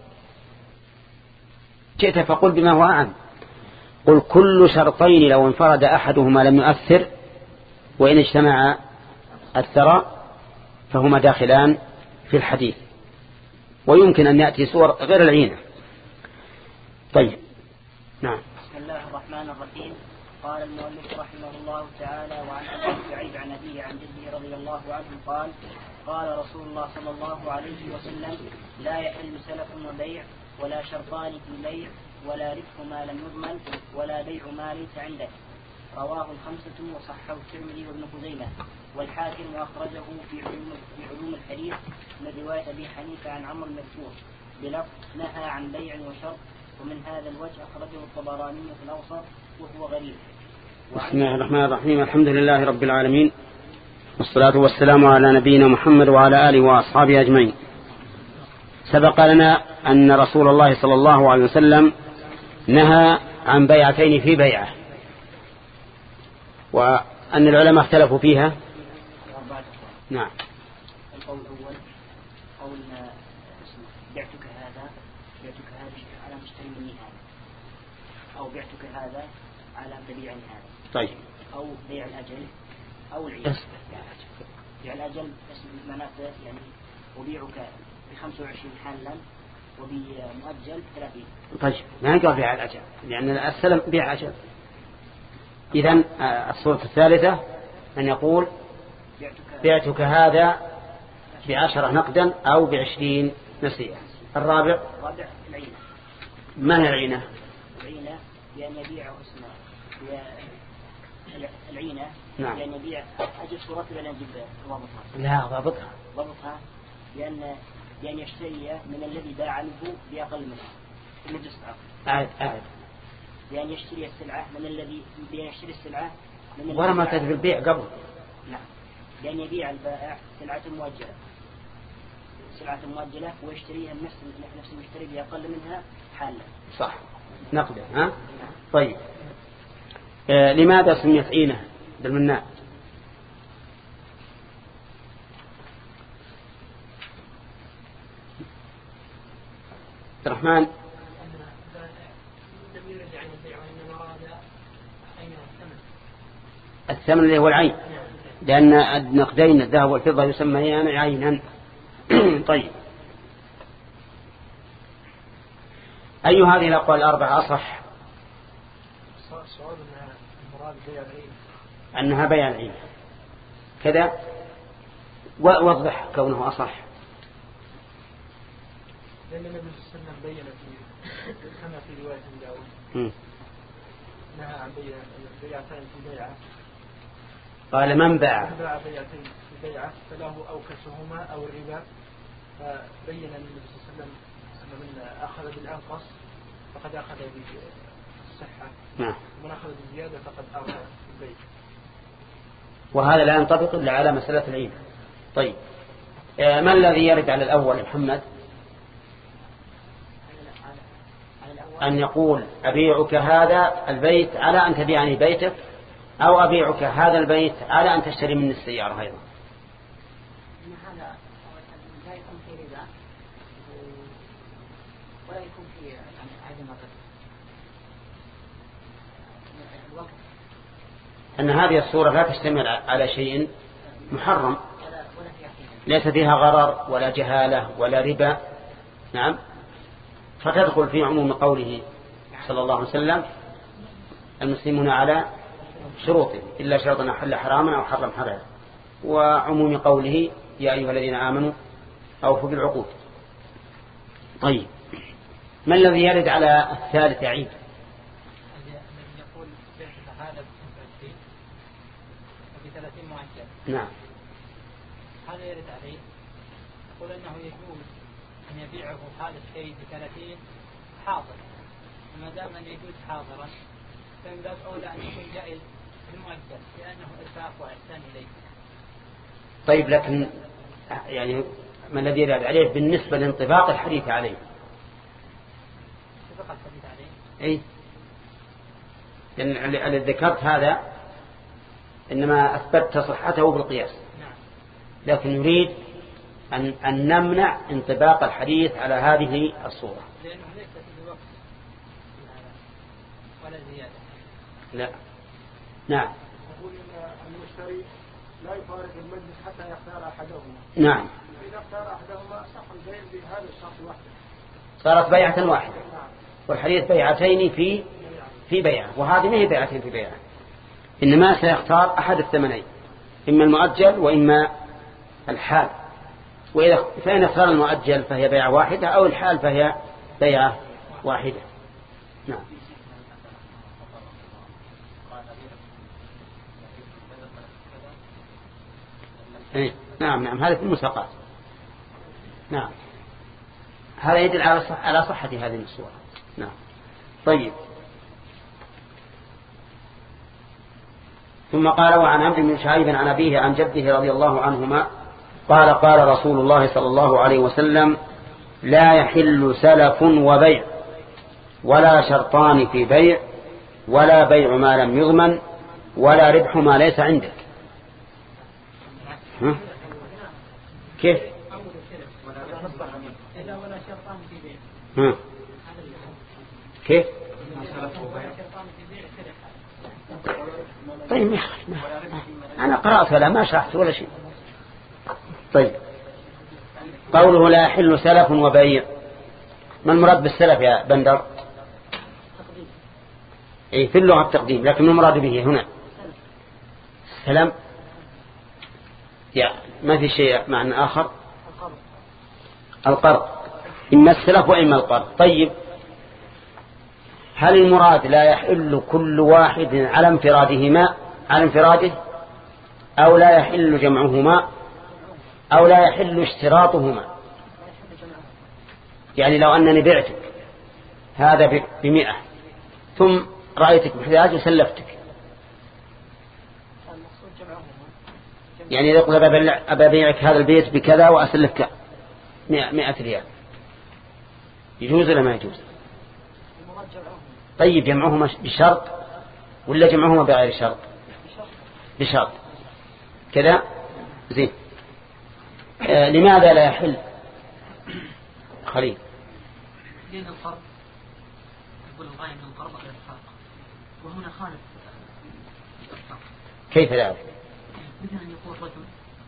جئت فقل بما هو أعم، قل كل شرطين لو انفرد أحدهما لم يؤثر، وإن اجتمع أثر، فهما داخلان في الحديث. ويمكن أن يأتي صور غير العينة. طيب نعم. بسم الله الرحمن الرحيم. قال المؤلف رحمه الله تعالى: وعن أبي سعيد عن أبيه عن جده رضي الله عنه قال: قال رسول الله صلى الله عليه وسلم: لا يحل سلف وبيع، ولا شرطان في بيع، ولا ربح ما لم يضمن، ولا بيع ما ليس عندك. رواه الخمسة وصححه الترمذي وابن خزيمة والحاكم، وأخرجه في علوم, في علوم الحديث من رواية أبي حنيفة عن عمرو المذكور بلفظ: نهى عن بيع وشرط. ومن هذا الوجه أخرجه الطبراني في الأوسط وهو غريب. بسم الله الرحمن الرحيم. الحمد لله رب العالمين، والصلاة والسلام على نبينا محمد وعلى آله وأصحابه أجمعين. سبق لنا أن رسول الله صلى الله عليه وسلم نهى عن بيعتين في بيعة، وأن العلماء اختلفوا فيها. نعم. القول الأول قول بعتك هذا بعتك هذا على مشتري مني هذا، أو بعتك هذا على تبيعني هذا. طيب. أو بيع الأجل أو العين. بيع الأجل معناته يعني أبيعك بخمسة وعشرين حالا وبمؤجل ثلاثين. طيب ما يقال بيع الأجل، لأن السلم بيع أجل. إذن الصورة الثالثة أن يقول بعتك هذا بعشرة نقدا أو بعشرين نسيئة. الرابع الرابع العينة. ما هي العينة؟ العينة بأن يبيع اسمه العينة. نعم. بأن يبيع أجل صورته ولا نجيب ضابطها. لا ضابطها. ضابطها بأن بأن يشتري من الذي باع منه بأقل منه في نفس أعد أعد. بأن يشتري السلعة من الذي بأن يشتري السلعة من الذي ورا ما كتب البيع قبل. نعم. بأن يبيع البائع سلعة مؤجلة سلعة مؤجلة ويشتريها نفس نفس المشتري بأقل منها حالا. صح. نقدا. ها. طيب. آه لماذا سميت عينة بالمناء؟ عبد الرحمن. الثمن اللي هو العين، لأن النقدين الذهب والفضة يسميان عينا. طيب، أي هذه الأقوال الأربعة أصح؟ أنها بيع العين كذا، ووضح كونه أصح. لأن النبي صلى الله عليه وسلم بين في كما في رواية داود نهى عن بيعتين في بيعة. قال من باع باع بيعتين في بيعة فله أوكسهما أو الربا. فبين النبي صلى الله عليه وسلم أن من أخذ بالأنقص فقد أخذ بالصحة، نعم، ومن أخذ بالزيادة فقد أخذ بالبيع. وهذا لا ينطبق إلا على مسألة العين. طيب، ما الذي يرد على الأول محمد؟ أن يقول أبيعك هذا البيت على أن تبيعني بيتك، أو أبيعك هذا البيت على أن تشتري مني السيارة أيضا. هذا لا يكون في ربا ولا يكون في عدم الوقت. أن هذه الصورة لا تشتمل على شيء محرم، ليس فيها غرر ولا جهالة ولا ربا. نعم، فتدخل في عموم قوله صلى الله عليه وسلم المسلمون على شروطه إلا شرطا أحل حراما أو حرم حلالا، وعموم قوله يا أيها الذين آمنوا أوفوا بالعقود. طيب، ما الذي يرد على الثالث يا عيد؟ يقول هذا بثلاثين معجل. نعم، هذا يرد عليه يقول أنه يجوز أن يبيعه هذا الشيء بثلاثين حاضر، وما دام أن يجوز حاضرا فمن باب أولى أن يكون جائز بالمؤجل لأنه إرفاق وإحسان إليه. طيب، لكن يعني ما الذي يرد عليه بالنسبة لانطباق الحديث عليه؟ انطباق الحديث عليه أي لأن اللي ذكرت هذا إنما أثبت صحته بالقياس، لكن نريد أن, أن نمنع انطباق الحديث على هذه الصورة. لأنه ليس في وقت ولا زيادة. لا. نعم. يقول إن المشتري لا يفارق المجلس حتى يختار أحدهما. نعم. إذا اختار أحدهما صح البيع بهذا الشخص وحده. صارت بيعة واحدة. والحديث بيعتين في في بيعة، وهذه ما هي بيعتين في بيعة، إنما سيختار أحد الثمنين، إما المؤجل وإما الحال. وإذا فإن اختار المؤجل فهي بيعة واحدة، أو الحال فهي بيعة واحدة. نعم. إيه؟ نعم نعم هذا في المساقات. نعم هذا يدل على صحة هذه الصورة. نعم. طيب. ثم قال وعن عمرو بن شعيب عن أبيه عن جده رضي الله عنهما قال قال رسول الله صلى الله عليه وسلم لا يحل سلف وبيع ولا شرطان في بيع ولا بيع ما لم يضمن ولا ربح ما ليس عندك. ها؟ كيف؟ ها؟ كيف؟ طيب ما أنا قرأت ولا ما شرحت ولا شيء. طيب قوله لا يحل سلف وبيع، ما المراد بالسلف يا بندر؟ أي في اللغة التقديم، لكن ما المراد به هنا؟ السلام يعني ما في شيء معنى آخر. القرض إما السلف وإما القرض. طيب هل المراد لا يحل كل واحد على انفرادهما على انفراده، أو لا يحل جمعهما، أو لا يحل اشتراطهما؟ يعني لو أنني بعتك هذا بمئة ثم رأيتك بحداج وسلفتك، يعني يقول أبا بيعك هذا البيت بكذا وأسلفك مئة ريال، يجوز ولا ما يجوز؟ طيب جمعهما بشرط ولا جمعهما بغير شرط؟ بشرط كذا زين. آه لماذا لا يحل خليل؟ لأن القرض يقول الغاية من القرض الإرفاق، وهنا خالف الإرفاق. كيف ذلك؟ مثل أن يقول رجل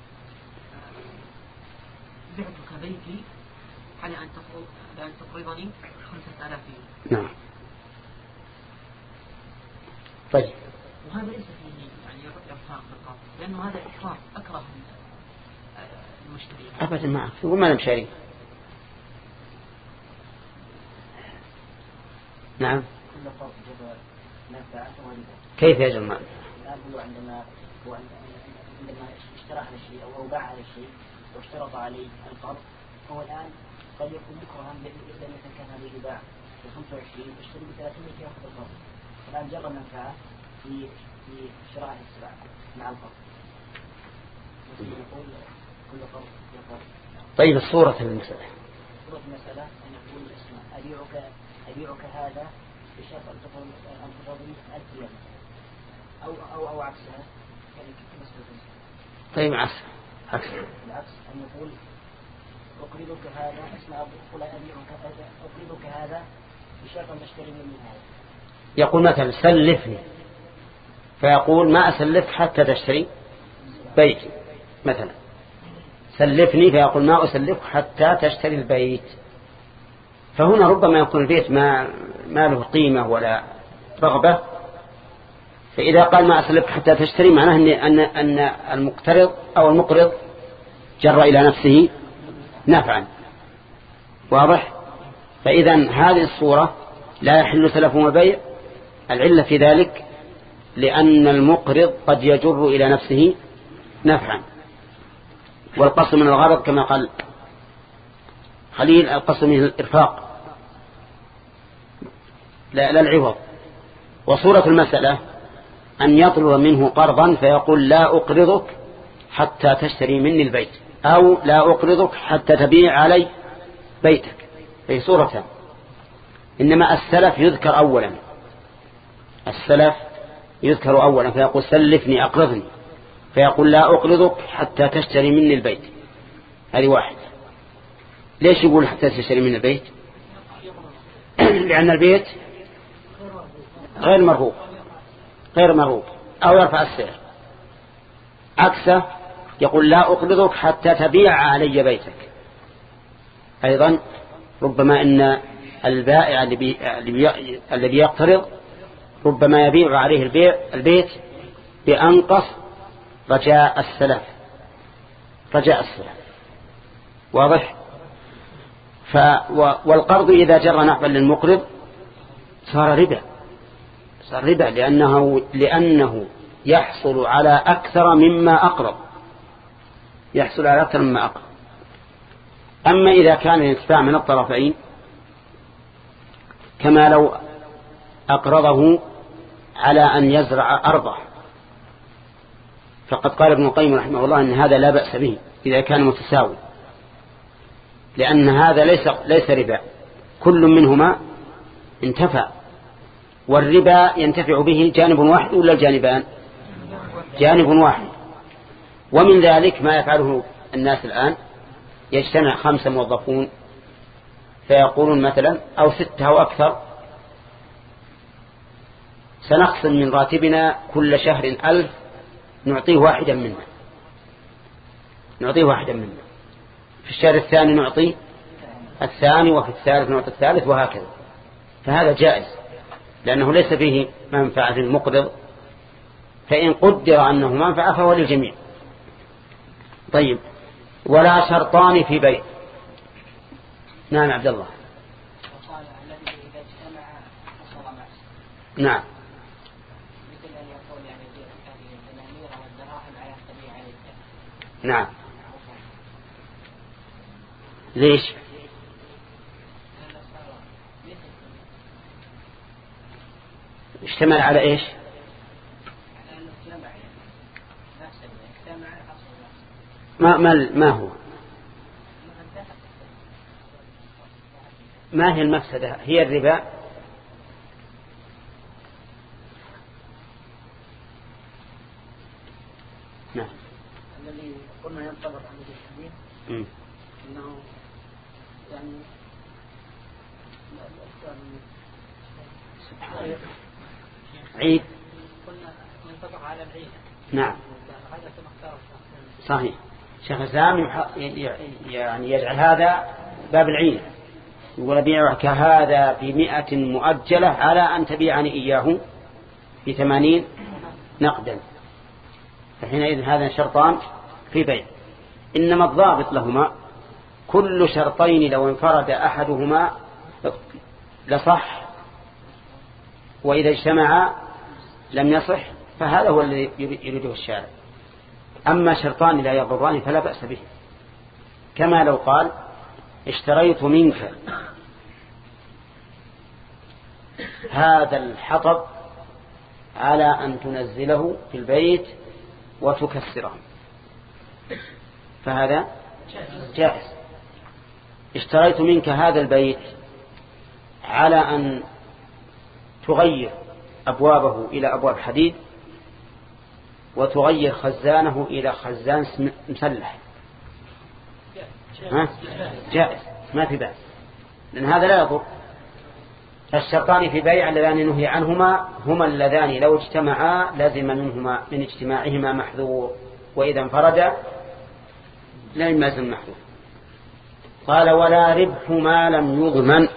بعتك بيتي على أن أن تقرضني خمسة آلاف. نعم. طيب. وهذا ليس فيه يعني إرفاق بالقرض، لأنه هذا إكراه أكره المشتري. أبدا معك وما لم شاري. نعم. كيف يا جماعة؟ عندما عندما اشترى على شيء أو باع على شيء واشترط عليه القرض، هو الآن قد يكون مكرها إذا مثلا كان هذه الباع ب خمسة وعشرين واشتري ب ثلاثمائة يأخذ القرض، الآن جرى منفعة في في شراء السلع مع القرض. نقول كل قرض يقرض. طيب الصورة المسألة. صورة المسألة أن يقول اسمع أبيعك أبيعك هذا بشرط أن تقول أن تقضي ألف ريال أو أو أو عكسها. طيب عكس عكس العكس أن يقول أقرضك هذا اسمع أقول أبيعك أقرضك هذا بشرط أن تشتري مني هذا. يقول مثلا سلفني، فيقول ما أسلفك حتى تشتري بيتي مثلا. سلفني فيقول ما أسلفك حتى تشتري البيت. فهنا ربما يكون البيت ما ما له قيمة ولا رغبة، فإذا قال ما أسلفك حتى تشتري معناه أن أن المقترض أو المقرض جر إلى نفسه نفعا. واضح؟ فإذا هذه الصورة لا يحل سلف وبيع. العلة في ذلك لأن المقرض قد يجر إلى نفسه نفعا، والقصد من الغرض كما قال خليل القصد من الإرفاق لا, لا العوض. وصورة المسألة أن يطلب منه قرضا فيقول لا أقرضك حتى تشتري مني البيت، أو لا أقرضك حتى تبيع علي بيتك، في صورتان. إنما السلف يذكر أولا، السلف يذكر أولا فيقول سلفني أقرضني، فيقول لا أقرضك حتى تشتري مني البيت. هذه واحد. ليش يقول حتى تشتري مني البيت؟ لأن البيت غير مرغوب غير مرغوب أو يرفع السعر. عكسه يقول لا أقرضك حتى تبيع علي بيتك. أيضا ربما أن البائع الذي يقترض ربما يبيع عليه البيع البيت بأنقص رجاء السلف رجاء السلف. واضح؟ ف والقرض إذا جرى نحبا للمقرض صار ربا صار ربا لأنه لأنه يحصل على أكثر مما أقرض يحصل على أكثر مما أقرض. أما إذا كان الانتفاع من الطرفين كما لو أقرضه على أن يزرع أرضه، فقد قال ابن القيم رحمه الله أن هذا لا بأس به إذا كان متساوي، لأن هذا ليس ليس ربا، كل منهما انتفع، والربا ينتفع به جانب واحد ولا الجانبان؟ جانب واحد. ومن ذلك ما يفعله الناس الآن، يجتمع خمسة موظفون فيقولون مثلا أو ستة أو أكثر سنخصم من راتبنا كل شهر ألف نعطيه واحدا منا نعطيه واحدا منا في الشهر الثاني نعطيه الثاني، وفي الثالث نعطي الثالث، وهكذا. فهذا جائز لأنه ليس فيه منفعة للمقرض، فإن قدر أنه منفعة فهو للجميع. طيب، ولا شرطان في بيع. نعم عبد الله. وقال الذي إذا اجتمع حصل معه. نعم. مثل أن يقول يعني هذه الدنانير والدراهم على الطبيعة على الدم. نعم. ليش؟ اشتمل على ايش؟ على أنه اجتمع نفسه اجتمع حصل ما ما ما هو؟ ما هي المفسدة؟ هي الربا. نعم. الذي قلنا ينطبق عن الحديث انه يعني عيد. قلنا ينطبق على العيد. نعم. هذا كما اختار صحيح. شيخ الإسلام يعني يجعل هذا باب العين، يقول بيعك هذا بمئة مؤجلة على أن تبيعني إياه بثمانين نقدا، فحينئذ هذا شرطان في بيع. إنما الضابط لهما كل شرطين لو انفرد أحدهما لصح، وإذا اجتمعا لم يصح، فهذا هو الذي يريده الشارع. أما شرطان لا يضران فلا بأس به، كما لو قال اشتريت منك هذا الحطب على أن تنزله في البيت وتكسره، فهذا جائز. اشتريت منك هذا البيت على أن تغير أبوابه إلى أبواب حديد وتغير خزانه إلى خزان مسلح، ها؟ جائز، ما في بأس، لأن هذا لا يضر. الشرطان في بيع اللذان نهي عنهما هما اللذان لو اجتمعا لازم منهما من اجتماعهما محذور، وإذا انفردا لا يلزم محذور. قال ولا ربح ما لم يضمن.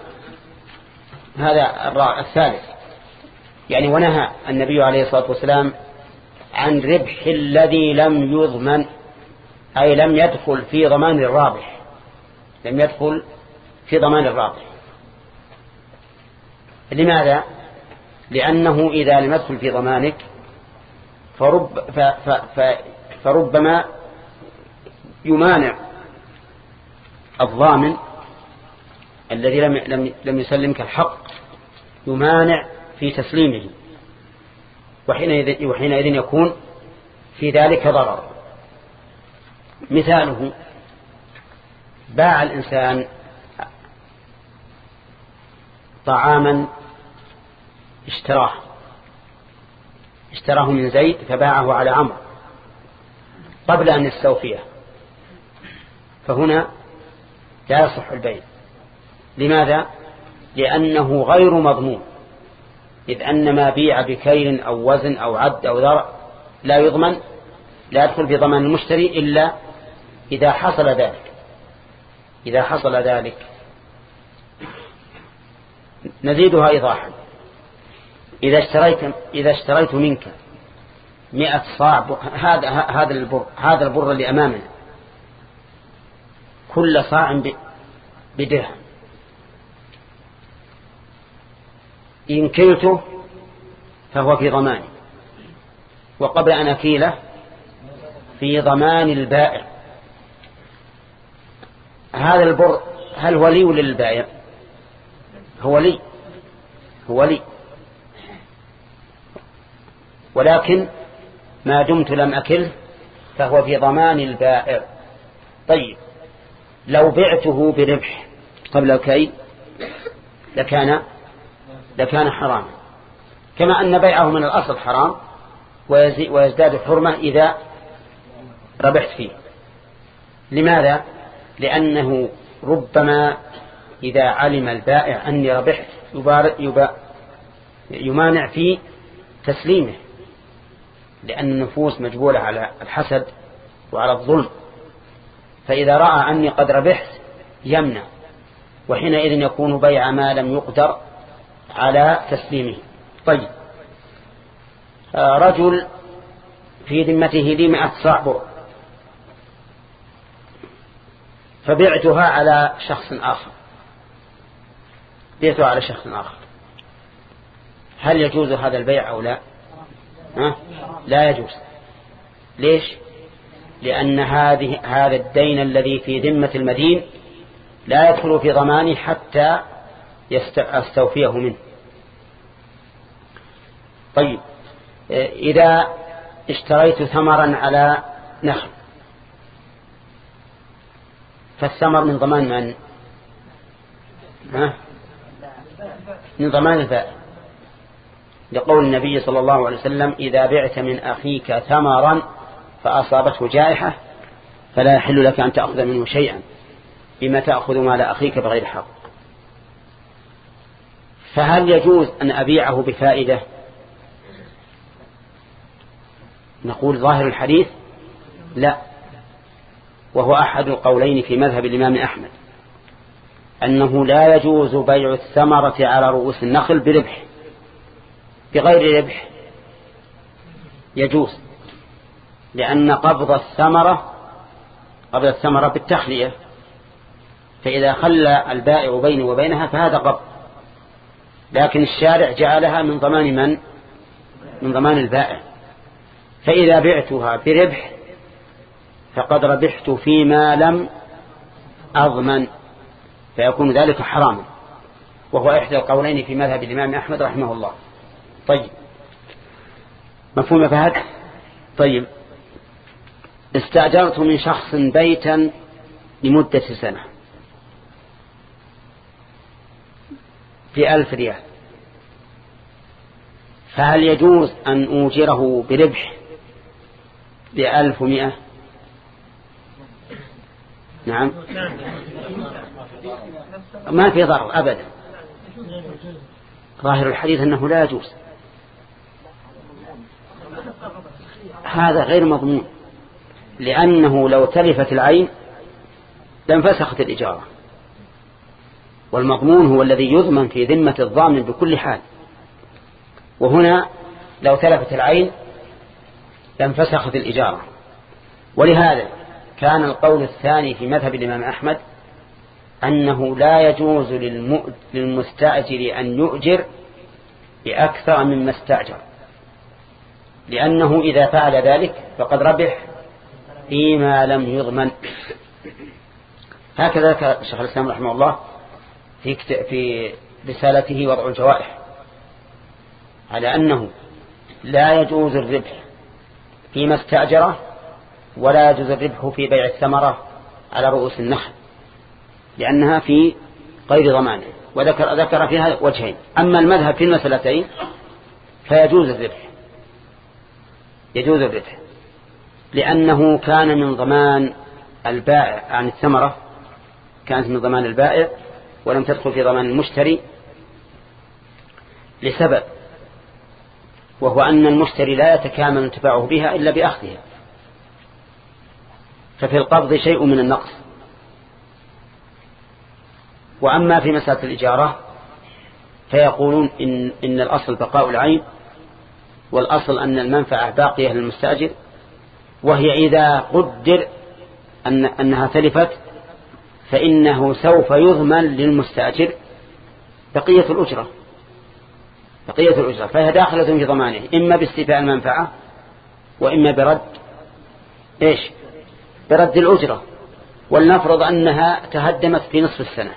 هذا الثالث، يعني ونهى النبي عليه الصلاة والسلام عن ربح الذي لم يضمن، أي لم يدخل في ضمان الرابح، لم يدخل في ضمان الرابح. لماذا؟ لأنه إذا لم يدخل في ضمانك فرب ف ف ف فربما يمانع الضامن الذي لم لم لم يسلمك الحق، يمانع في تسليمه، وحينئذ وحينئذ يكون في ذلك ضرر. مثاله باع الإنسان طعاما اشتراه اشتراه من زيد فباعه على عمرو قبل أن يستوفيه، فهنا لا يصح البيع. لماذا؟ لأنه غير مضمون، إذ أن ما بيع بكيل أو وزن أو عد أو ذرع لا يضمن، لا يدخل في ضمان المشتري إلا إذا حصل ذلك. إذا حصل ذلك نزيدها إيضاحا. إذا اشتريت إذا اشتريت منك مئة صاع هذا هذا البر هذا البر اللي أمامنا كل صاع بدرهم، إن كلته فهو في ضماني، وقبل أن أكيله في ضمان البائع. هذا البر هل هو لي ولا للبائع؟ هو لي هو لي ولكن ما دمت لم أكله فهو في ضمان البائع. طيب لو بعته بربح قبل الكيل لكان لكان حراما، كما أن بيعه من الأصل حرام ويزداد حرمة إذا ربحت فيه. لماذا؟ لأنه ربما إذا علم البائع أني ربحت يمانع في تسليمه، لأن النفوس مجبولة على الحسد وعلى الظلم، فإذا رأى أني قد ربحت يمنع، وحينئذ يكون بيع ما لم يقدر على تسليمه. طيب رجل في ذمته لي مئة صاع بر فبعتها على شخص آخر بعتها على شخص آخر هل يجوز هذا البيع أو لا؟ ها؟ لا يجوز. ليش؟ لأن هذه هذا الدين الذي في ذمة المدين لا يدخل في ضماني حتى يستوفيه منه. طيب إذا اشتريت ثمرا على نخل فالثمر من ضمان من؟ ها؟ من ضمان البائع، لقول النبي صلى الله عليه وسلم إذا بعت من أخيك ثمرا فأصابته جائحة فلا يحل لك أن تأخذ منه شيئا، بما تأخذ مال أخيك بغير حق. فهل يجوز أن أبيعه بفائدة؟ نقول ظاهر الحديث لا، وهو أحد القولين في مذهب الإمام أحمد أنه لا يجوز بيع الثمرة على رؤوس النخل بربح، بغير ربح يجوز، لأن قبض الثمرة قبض الثمرة بالتخلية، فإذا خلى البائع بينه وبينها فهذا قبض، لكن الشارع جعلها من ضمان من؟ من ضمان البائع. فإذا بعتها بربح فقد ربحت فيما لم أضمن، فيكون ذلك حراما، وهو إحدى القولين في مذهب الإمام أحمد رحمه الله. طيب مفهوم فهد؟ طيب استأجرت من شخص بيتا لمدة سنة بألف ريال، فهل يجوز أن أوجره بربح بألف ومئة؟ نعم ما في ضرر أبدا. ظاهر الحديث أنه لا يجوز، هذا غير مضمون، لأنه لو تلفت العين لانفسخت الإجارة، والمضمون هو الذي يضمن في ذمة الضامن بكل حال، وهنا لو تلفت العين لانفسخت الإجارة. ولهذا كان القول الثاني في مذهب الإمام أحمد أنه لا يجوز للمستأجر أن يؤجر بأكثر مما استأجر، لأنه إذا فعل ذلك فقد ربح فيما لم يضمن. هكذا ذكر الشيخ الإسلام رحمه الله في في رسالته وضع الجوائح على أنه لا يجوز الربح فيما استأجره، ولا يجوز الربح في بيع الثمرة على رؤوس النخل، لأنها في غير ضمانه. وذكر ذكر فيها وجهين: أما المذهب في المسألتين فيجوز الربح يجوز الربح، لأنه كان من ضمان البائع عن الثمرة، كانت من ضمان البائع ولم تدخل في ضمان المشتري لسبب، وهو أن المشتري لا يتكامل انتفاعه بها إلا بأخذها، ففي القبض شيء من النقص. وأما في مسألة الإجارة فيقولون إن, إن الأصل بقاء العين، والأصل أن المنفعة باقية للمستأجر، وهي إذا قدر أن أنها تلفت فإنه سوف يضمن للمستأجر بقية الأجرة بقية الأجرة فهي داخلة في ضمانه، إما باستيفاء المنفعة وإما برد إيش برد الأجرة. ولنفرض أنها تهدمت في نصف السنة،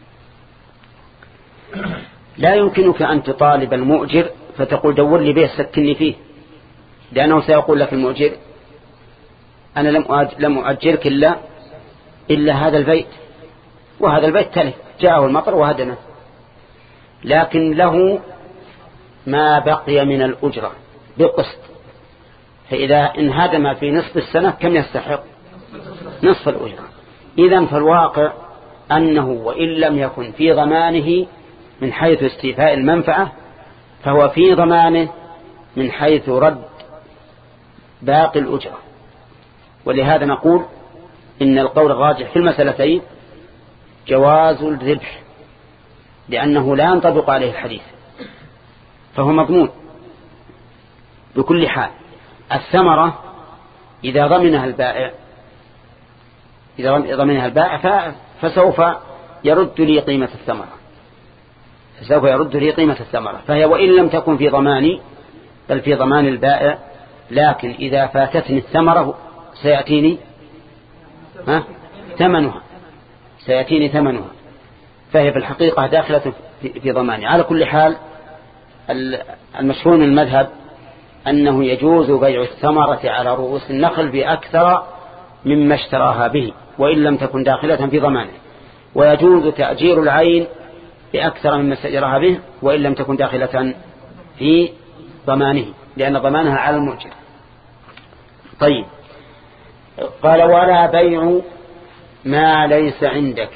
لا يمكنك أن تطالب المؤجر فتقول دور لي بيه سكني فيه، لأنه سيقول لك المؤجر أنا لم أؤجرك إلا إلا هذا البيت، وهذا البيت تلف جاءه المطر وهدمه، لكن له ما بقي من الأجرة بقسط، فإذا انهدم في نصف السنة كم يستحق؟ نصف الأجرة. إذن فالواقع أنه وإن لم يكن في ضمانه من حيث استيفاء المنفعة فهو في ضمانه من حيث رد باقي الأجرة. ولهذا نقول إن القول الراجح في المسألتين جواز الربح، لأنه لا ينطبق عليه الحديث فهو مضمون بكل حال. الثمرة إذا ضمنها البائع إذا ضمنها البائع فسوف يرد لي قيمة الثمرة فسوف يرد لي قيمة الثمرة فهي وإن لم تكن في ضماني بل في ضمان البائع، لكن إذا فاتتني الثمرة سيأتيني ها ثمنها سيأتيني ثمنها فهي في الحقيقة داخلة في ضماني. على كل حال المشهور من المذهب أنه يجوز بيع الثمرة على رؤوس النخل بأكثر مما اشتراها به وإن لم تكن داخلة في ضمانه، ويجوز تأجير العين بأكثر مما استأجرها به وإن لم تكن داخلة في ضمانه، لأن ضمانها على المؤجر. طيب، قال ولا بيع ما ليس عندك.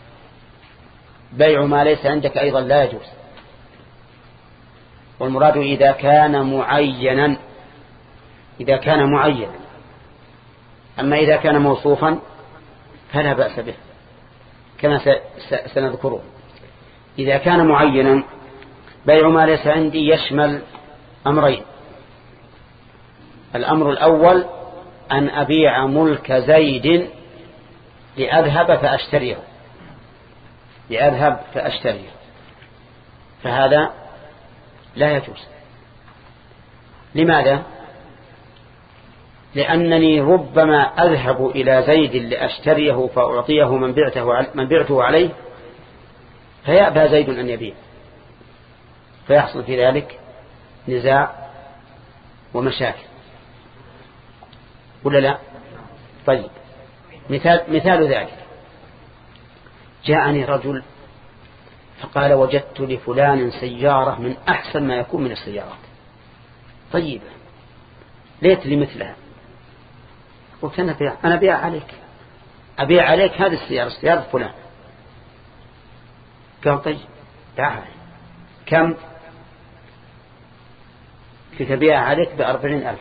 بيع ما ليس عندك أيضا لا يجوز، والمراد إذا كان معينا إذا كان معينا أما إذا كان موصوفا فلا بأس به كما سنذكره. إذا كان معينا بيع ما ليس عندي يشمل أمرين. الأمر الأول أن أبيع ملك زيد لأذهب فأشتريه لأذهب فأشتريه فهذا لا يجوز. لماذا؟ لأنني ربما أذهب إلى زيد لأشتريه فأعطيه من بعته من بعته عليه فيأبى زيد أن يبيع، فيحصل في ذلك نزاع ومشاكل، ولا لا؟ طيب، مثال, مثال ذلك جاءني رجل فقال وجدت لفلان سيارة من أحسن ما يكون من السيارات طيبة ليت لي مثلها، قلت أنا بيع أنا بيع عليك أبيع عليك هذه السيارة سيارة فلان. قال طيب تعال كم؟ كتبيع عليك بأربعين ألف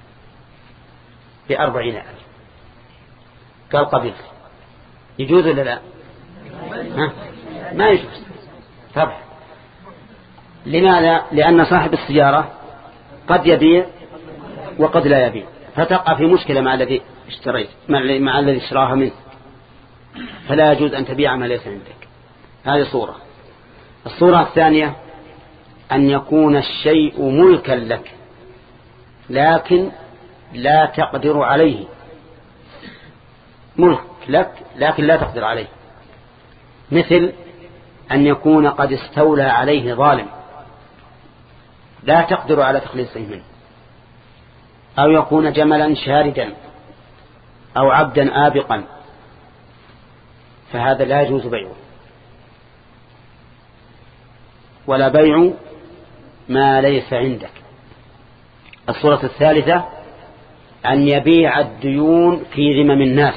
بأربعين ألف. قال قبلت. يجوز ولا لا؟ ها؟ ما يجوز طبعا. لماذا؟ لأن صاحب السيارة قد يبيع وقد لا يبيع، فتقع في مشكلة مع الذي اشتريت مع الذي اشتراها منه، فلا يجوز أن تبيع ما ليس عندك. هذه صورة. الصورة الثانية أن يكون الشيء ملكا لك لكن لا تقدر عليه، ملك لك لكن لا تقدر عليه، مثل أن يكون قد استولى عليه ظالم لا تقدر على تخليصه منه، أو يكون جملا شاردا أو عبدا آبقا، فهذا لا يجوز بيعه. ولا بيع ما ليس عندك. الصورة الثالثة أن يبيع الديون في ذمم الناس.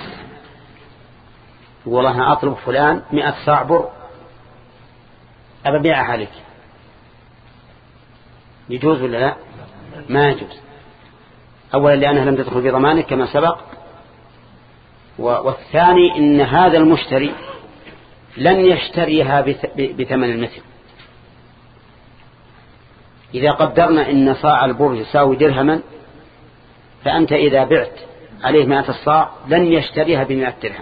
والله أنا أطلب فلان مئة صاع بر أبيعها عليك، يجوز ولا لا؟ ما يجوز. أولا لأنها لم تدخل في ضمانك كما سبق، والثاني إن هذا المشتري لن يشتريها بثمن المثل. إذا قدرنا إن صاع البر يساوي درهما، فأنت إذا بعت عليه مئة الصاع لن يشتريها بمئة درهم،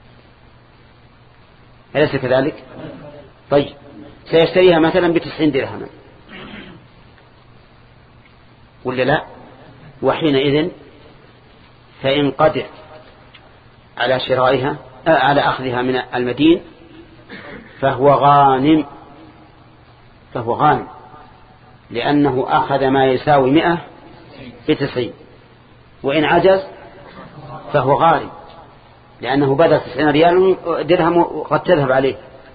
أليس كذلك؟ طيب سيشتريها مثلا بتسعين درهما ولا لا؟ وحينئذ فإن قدر على شرائها آه على أخذها من المدين فهو غانم، فهو غانم لأنه أخذ ما يساوي مئة بتسعين. وإن عجز فهو غارم لأنه بدل تسعين ريال درهم قد تذهب عليه.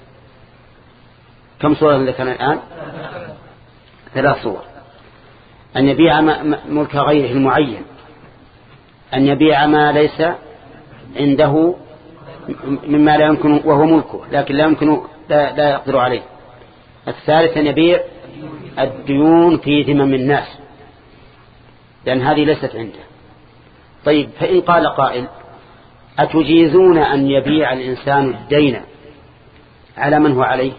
كم صورة ذكرنا الآن؟ ثلاث صور. أن يبيع ملك غيره المعين، أن يبيع ما ليس عنده مما لا يمكن وهو ملكه لكن لا يمكن لا, لا يقدر عليه. الثالث أن يبيع الديون في ذمم الناس لأن هذه ليست عنده. طيب فإن قال قائل أتجيزون أن يبيع الإنسان الدين على من هو عليه؟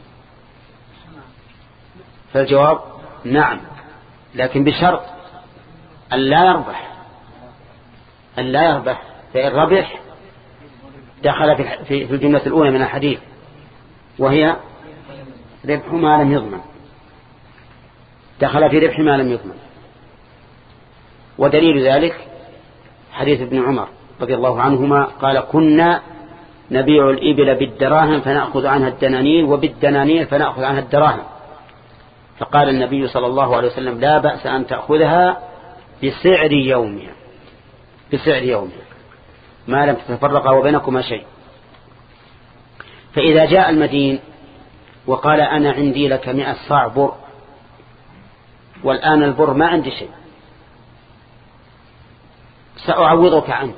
فالجواب نعم، لكن بشرط أن لا يربح، أن لا يربح. فإن ربح دخل في الجملة الأولى من الحديث وهي ربح ما لم يضمن، دخل في ربح ما لم يضمن. ودليل ذلك حديث ابن عمر رضي الله عنهما قال كنا نبيع الإبل بالدراهم فنأخذ عنها الدنانير وبالدنانير فنأخذ عنها الدراهم، فقال النبي صلى الله عليه وسلم لا بأس أن تأخذها بسعر يومها، بسعر يومها ما لم تتفرق وبينكما شيء. فإذا جاء المدين وقال أنا عندي لك مئة صاع بر والآن البر ما عندي شيء سأعوضك عنه،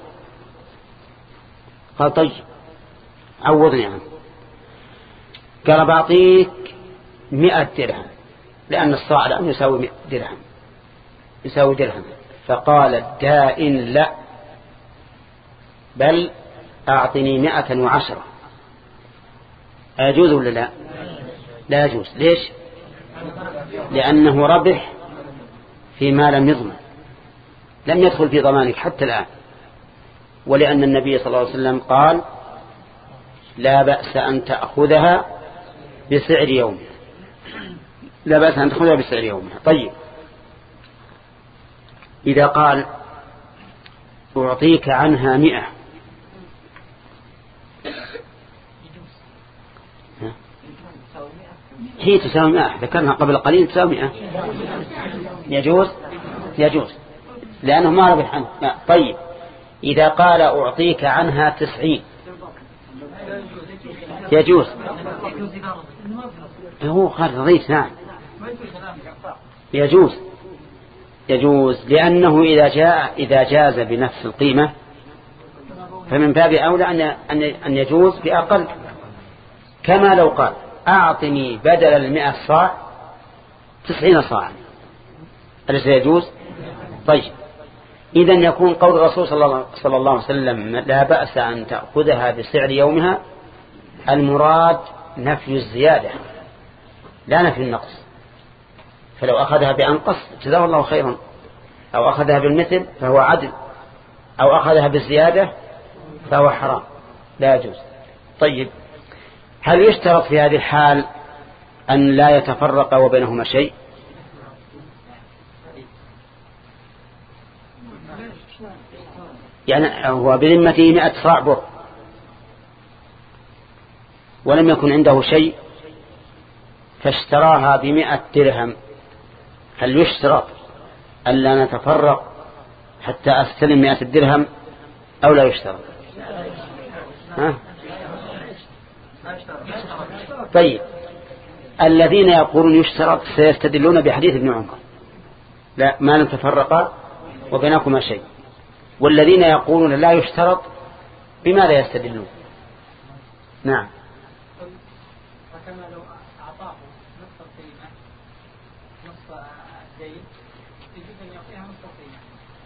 قال طيب عوضني عنه. قال بعطيك مئة درهم لأن الصاع الآن يساوي درهم يساوي درهم. فقال الدائن لا بل أعطني مئة وعشرة. أيجوز ولا لا؟ لا يجوز. ليش؟ لأنه ربح فيما لم يضمن، لم يدخل في ضمانك حتى الآن. ولأن النبي صلى الله عليه وسلم قال لا بأس أن تأخذها بسعر يومها، لا بأس أن تأخذها بسعر يومها. طيب إذا قال أعطيك عنها مئة هي تساوي مئة، ذكرنا قبل قليل تساوي مئة، يجوز؟ يجوز لأنه ما ربح عنه. لا. طيب إذا قال أعطيك عنها تسعين يجوز؟ هو قال رضيت نعم يجوز، يجوز لأنه إذا جاء إذا جاز بنفس القيمة فمن باب أولى أن أن يجوز بأقل، كما لو قال أعطني بدل المئة صاع تسعين صاعا، أليس يجوز؟ طيب إذن يكون قول الرسول صلى الله عليه وسلم لا بأس أن تأخذها بسعر يومها المراد نفي الزيادة لا نفي النقص. فلو أخذها بأنقص جزاه الله خيرا، أو أخذها بالمثل فهو عدل، أو أخذها بالزيادة فهو حرام لا يجوز. طيب هل يشترط في هذه الحال أن لا يتفرق وبينهما شيء؟ يعني هو بذمته مئة صاع بر ولم يكن عنده شيء فاشتراها بمئة درهم، هل يشترط أن لا نتفرق حتى أستلم مئة الدرهم أو لا يشترط؟ ها؟ طيب الذين يقولون يشترط سيستدلون بحديث ابن عمر لا ما لم تفرقا وبينكما شيء. والذين يقولون لا يشترط بماذا يستدلون؟ نعم. فكما لو أعطاه نصف القيمة نصف الدين يجب أن يعطيها نصف القيمة.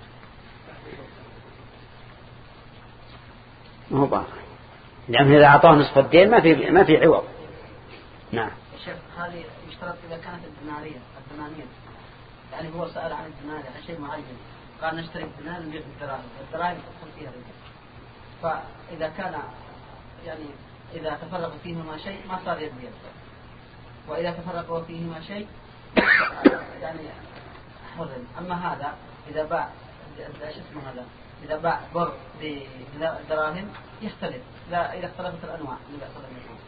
ما هو باطل، لأنه إذا أعطاه نصف الدين ما في ما في عوض. نعم. شيخ هذه يشترط إذا كانت الدنانية الدنانية يعني هو سأل عن الدنانية عن شيء معين قال نشتري الدنانية نبيع الدراهم الدراهم تدخل فيها ربا. فإذا كان يعني إذا تفرق فيهما شيء ما صار يد بيد، وإذا تفرق فيهما شيء يعني حرم. أما هذا إذا باع شو اسمه هذا إذا باع بر بدراهم يختلف لا إذا اختلفت الأنواع من بأس الأنواع.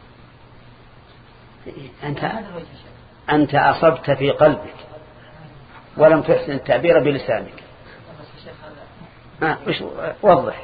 أنت أنت أصبت في قلبك ولم تحسن التعبير بلسانك. ها وش وضح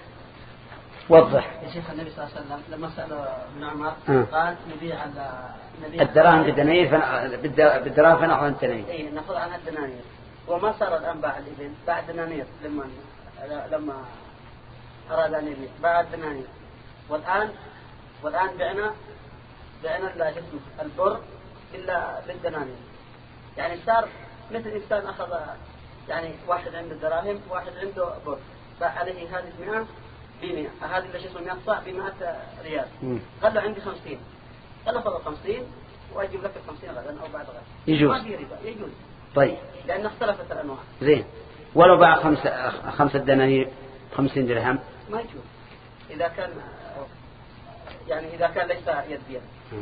وضح. يا شيخ النبي صلى الله عليه وسلم لما سأل ابن عمر قال نبيع نبيع الدراهم بالدنانير بالدراهم فنأخذ الدنانير. إيه نأخذ عنها الدنانير. وما صار الآن باع الإبل باع الدنانير لما لما أراد أن يبيع باع الدنانير. والآن والآن بعنا بعنا لا جسم البر إلا بالدنانير. يعني صار مثل إنسان أخذ يعني واحد عنده دراهم واحد عنده بر باع عليه هذه مئة بمئة هذه اللي جسم مئة صاع بمئة ريال. قال له عندي خمسين قال له خذ خمسين وأجيب لك الخمسين غدا أو بعد غد. يجوز. ما في ربا يجوز. طيب. لأن اختلفت الأنواع. زين. ولو باع خمسة خمسة دنانير خمسين درهم ما يجوز إذا كان يعني إذا كان ليس يد بيد.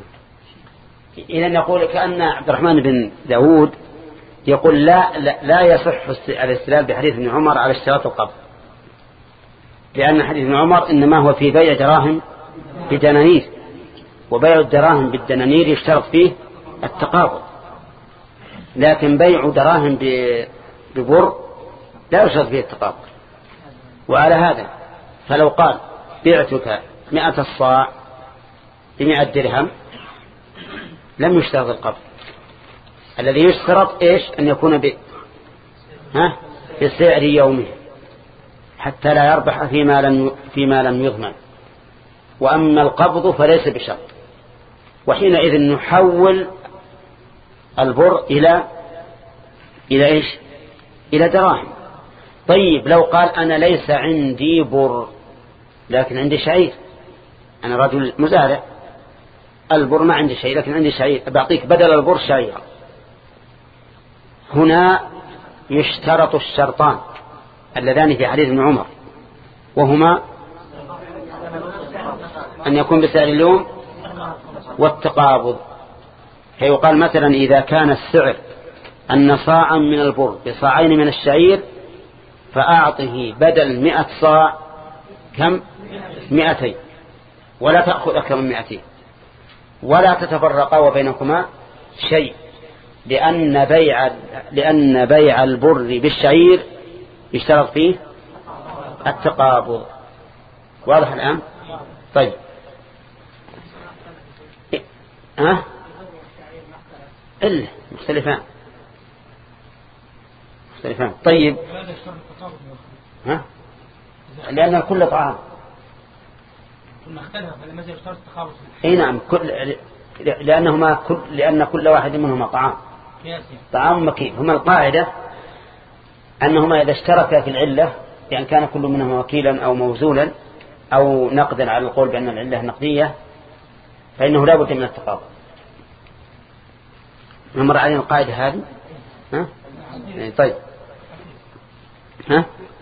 إذا نقول كأن عبد الرحمن بن داود يقول لا لا, لا يصح الاستدلال بحديث ابن عمر على اشتراط القبض، لأن حديث ابن عمر إنما هو في بيع دراهم بدنانير، وبيع الدراهم بالدنانير يشترط فيه التقابض، لكن بيع دراهم ببر لا يشترط فيه التقابض. وعلى هذا فلو قال بعتك مئة الصاع بمئة درهم لم يشترط القبض. الذي يشترط إيش؟ أن يكون ب ها بسعر يومه حتى لا يربح فيما لم فيما لم يضمن. وأما القبض فليس بشرط، وحينئذ نحول البر إلى إلى إيش؟ إلى دراهم. طيب لو قال أنا ليس عندي بر لكن عندي شعير، أنا رجل مزارع، البر ما عندي شيء لكن عندي شعير، بعطيك بدل البر شعير. هنا يشترط الشرطان اللذان في حديث ابن عمر، وهما أن يكون بسعر اليوم والتقابض. فيقال مثلا إذا كان السعر أن صاعا من البر بصاعين من الشعير فأعطه بدل مئة صاع كم؟ مئتين، ولا تأخذ أكثر من مئتين، ولا تتفرقا وبينكما شيء، لأن بيع لأن بيع البر بالشعير يشترط فيه التقابض. واضح الآن؟ طيب ها إلا مختلفان مختلفان. طيب ها لأن كل طعام اي نعم كل لأنهما كل لأن كل واحد منهما طعام طعام مكين. هما القاعدة أنهما إذا اشتركا في العلة يعني كان كل منهما وكيلا أو موزولا أو نقدا على القول بأن العلة نقدية فإنه لا بد من التقابض. نمر علينا القاعدة هذه ها طيب ها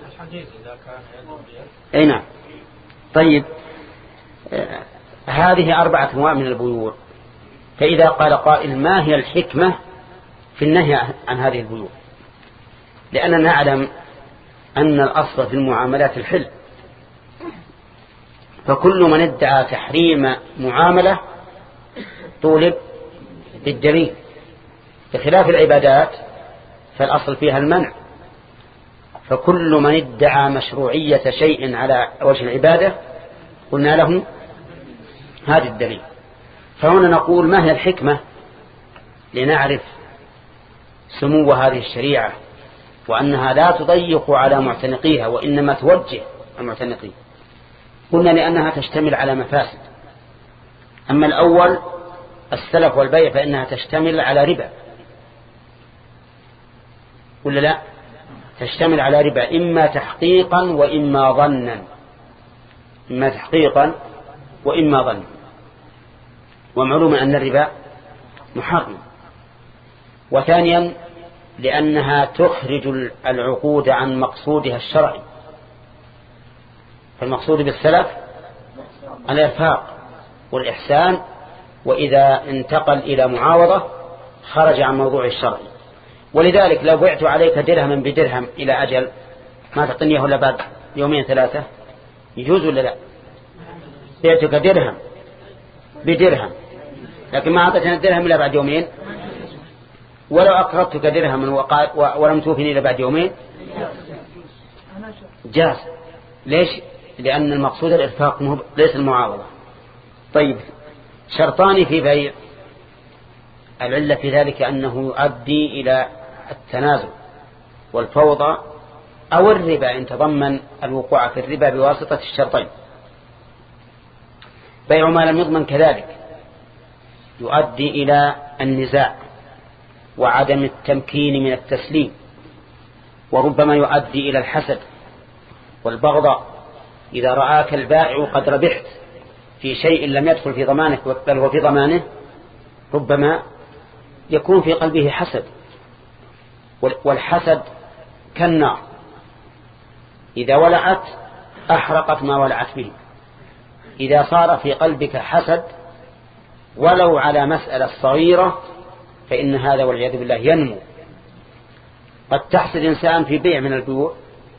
اي نعم. طيب آه هذه أربعة أنواع من البيوع. فإذا قال قائل ما هي الحكمة في النهي عن هذه البيوع؟ لأننا نعلم أن الأصل في المعاملات الحل، فكل من ادعى تحريم معاملة طولب بالدليل، بخلاف العبادات فالأصل فيها المنع. فكل من ادعى مشروعية شيء على وجه العبادة قلنا له هذا الدليل. فهنا نقول ما هي الحكمة لنعرف سمو هذه الشريعة وأنها لا تضيق على معتنقيها وإنما توجه المعتنقين. قلنا لأنها تشتمل على مفاسد. أما الأول السلف والبيع فإنها تشتمل على ربا، ولا لا؟ تشتمل على ربا إما تحقيقا وإما ظنا، إما تحقيقا وإما ظنا. ومعلوم أن الربا محرم. وثانيا لأنها تخرج العقود عن مقصودها الشرعي. فالمقصود بالسلف الإرفاق والإحسان، وإذا انتقل إلى معاوضة خرج عن موضوع الشرعي. ولذلك لو بعت عليك درهما بدرهم إلى أجل ما تعطينيه إلا بعد يومين ثلاثة، يجوز ولا لا؟ بعتك درهم بدرهم لكن ما أعطيتني الدرهم إلا بعد يومين، ولو أقرضتك درهما ولم توفني إلا بعد يومين جاز. ليش؟ لأن المقصود الإرفاق ليس المعاوضة. طيب، شرطان في بيع، العلة في ذلك أنه يؤدي إلى التنازل والفوضى أو الربا إن تضمن الوقوع في الربا بواسطة الشرطين. بيع ما لم يضمن كذلك يؤدي إلى النزاع وعدم التمكين من التسليم، وربما يؤدي إلى الحسد والبغضاء. إذا رآك البائع قد ربحت في شيء لم يدخل في ضمانك بل هو في ضمانه، ربما يكون في قلبه حسد. والحسد كالنار، إذا ولعت أحرقت ما ولعت به. إذا صار في قلبك حسد ولو على مسألة صغيرة فإن هذا والعياذ بالله ينمو. قد تحسد إنسان في بيع من البيوع،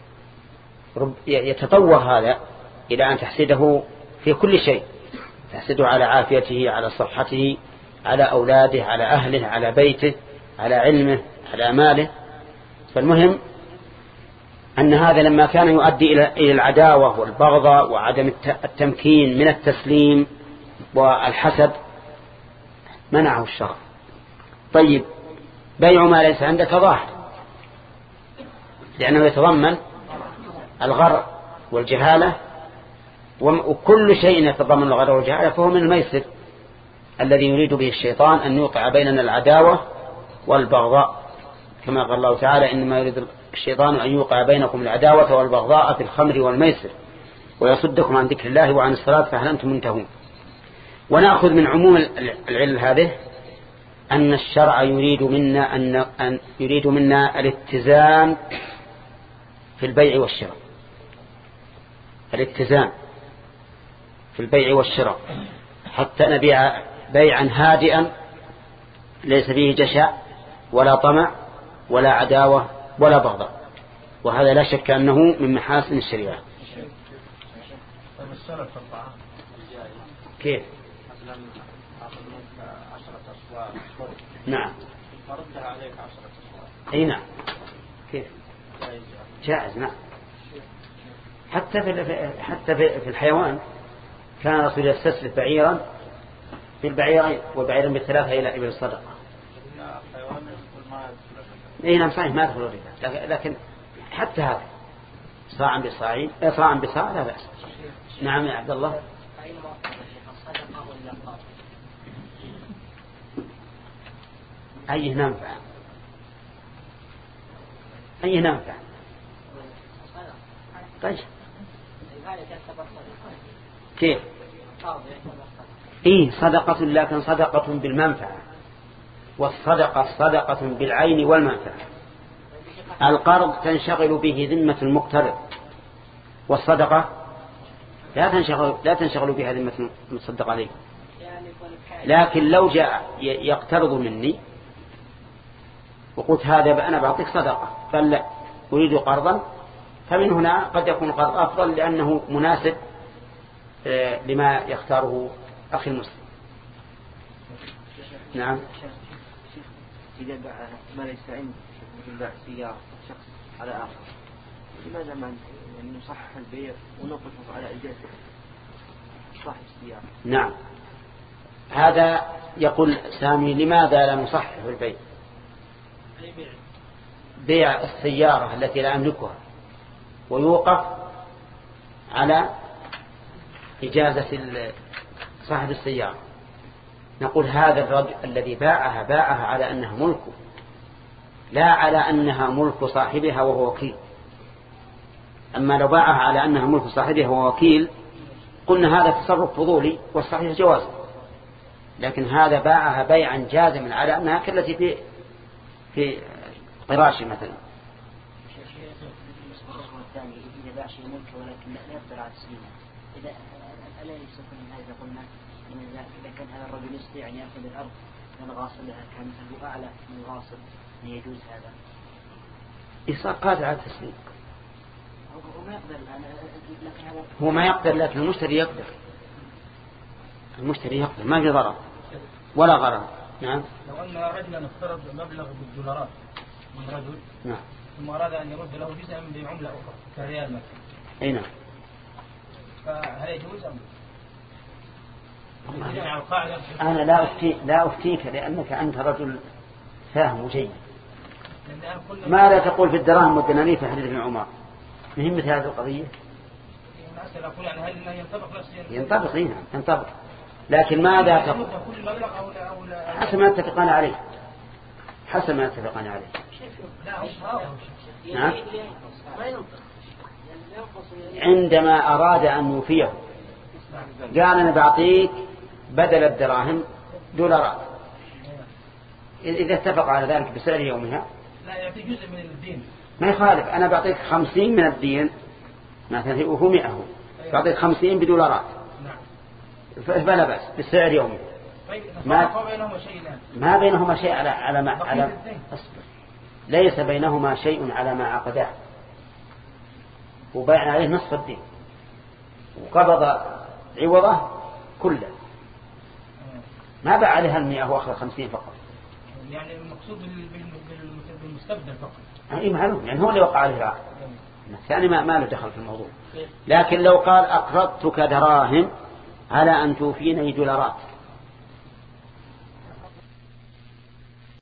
يتطور هذا إلى أن تحسده في كل شيء، تحسده على عافيته، على صحته، على أولاده، على أهله، على بيته، على علمه، على ماله. فالمهم أن هذا لما كان يؤدي إلى العداوة والبغضاء وعدم التمكين من التسليم والحسد منعه الشرع. طيب، بيع ما ليس عندك ظاهر لأنه يتضمن الغرر والجهالة، وكل شيء يتضمن الغرر والجهالة فهو من الميسر الذي يريد به الشيطان أن يوقع بيننا العداوة والبغضاء، كما قال الله تعالى: إنما يريد الشيطان أن يوقع بينكم العداوة والبغضاء في الخمر والميسر ويصدكم عن ذكر الله وعن الصلاة فهل أنتم منتهون. ونأخذ من عموم العلل هذه أن الشرع يريد منا أن, أن يريد منا الاتزان في البيع والشراء، الاتزان في البيع والشراء، حتى نبيع بيعا هادئا ليس فيه جشع ولا طمع ولا عداوة ولا بغضاء، وهذا لا شك أنه من محاسن الشريعة. كيف؟ نعم. فردها عليك عشرة أسواق. أي نعم. كيف؟ جائز. نعم. حتى في حتى في الحيوان كان الرسول يستسلف بعيرا بالبعيرين وبعيرا بالثلاثة إلى إبل الصدقة. أي نعم صحيح ما يدخل الربا، لكن حتى هذا صاعا بصاعين صاعا بصاع لا بأس. نعم يا عبد الله. أي ننفع أي ننفع طيب كيف؟ إيه صدقة لكن صدقة بالمنفعة، والصدقة صدقة بالعين والمنفعة. القرض تنشغل به ذمة المقترض، والصدقة لا تنشغل لا تنشغل بها ذمة المتصدق عليه. لكن لو جاء يقترض مني وقلت هذا أنا بعطيك صدقة فلا أريد قرضا، فمن هنا قد يكون القرض أفضل لأنه مناسب لما يختاره أخي المسلم. نعم. إذا باع ما ليس عنده مثل باع سيارة شخص على آخر، لماذا ما يعني نصحح البيع ونقف على إجازة صاحب السيارة؟ نعم. هذا يقول سامي: لماذا لا نصحح البيع؟ بيع السيارة التي لا أملكها ويوقف على إجازة صاحب السيارة، نقول هذا الرجل الذي باعها باعها على أنها ملكه، لا على أنها ملك صاحبها وهو وكيل. أما لو باعها على أنها ملك صاحبها وهو وكيل قلنا هذا تصرف فضولي والصحيح جوازه، لكن هذا باعها بيعا جازما على أنها كالتي في في قراشي مثلا. إذا باع شيء ملكه ولكن لا يقدر على تسليمه، إذا ألا يستكون من هذا قلنا إذا كان هذا الرجل يستطيع أن يأخذ الأرض من غاصب لها كان مثله أعلى من غاصب أن يجوز هذا؟ إصار قادر على التسليم. هو ما يقدر الآن، لكن هذا هو ما يقدر، لكن المشتري يقدر. المشتري يقدر، ما في ضرر ولا غرر. نعم. لو أن رجلا افترض مبلغ بالدولارات من رجل، نعم، ثم أراد أن يرد له جزءا بعملة أخرى كريال مثلا، أي نعم، فهل يجوز أم لا؟ أنا لا أفتي لا أفتيك لأنك أنت رجل فاهم جيد. ماذا تقول في الدراهم والدنانير في حديث ابن عمر؟ مهمة هذه القضية ينطبق هنا ينطبق، لكن ماذا تقول حسب ما اتفقنا عليه؟ حسب ما اتفقنا عليه. نعم. عندما أراد أن يوفيه قال أنا بعطيك بدل الدراهم دولارات، إذا اتفق على ذلك بسعر يومها لا يعطي جزء من الدين ما يخالف. أنا بعطيك خمسين من الدين مثلا وهو مئة، بعطيك خمسين بدولارات فلا بأس بالسعر يومي. ما ما بينهما شيء على على ما على أصبر. ليس بينهما شيء على ما عقداه، وبيعنا عليه نصف الدين وقبض عوضه كله، ما باع عليها المئة وأخذ خمسين فقط. يعني المقصود بالمستبدل فقط. أي معلوم، يعني هو اللي وقع عليه العقد، الثاني ما ما له دخل في الموضوع. لكن لو قال أقرضتك دراهم على أن توفيني دولارات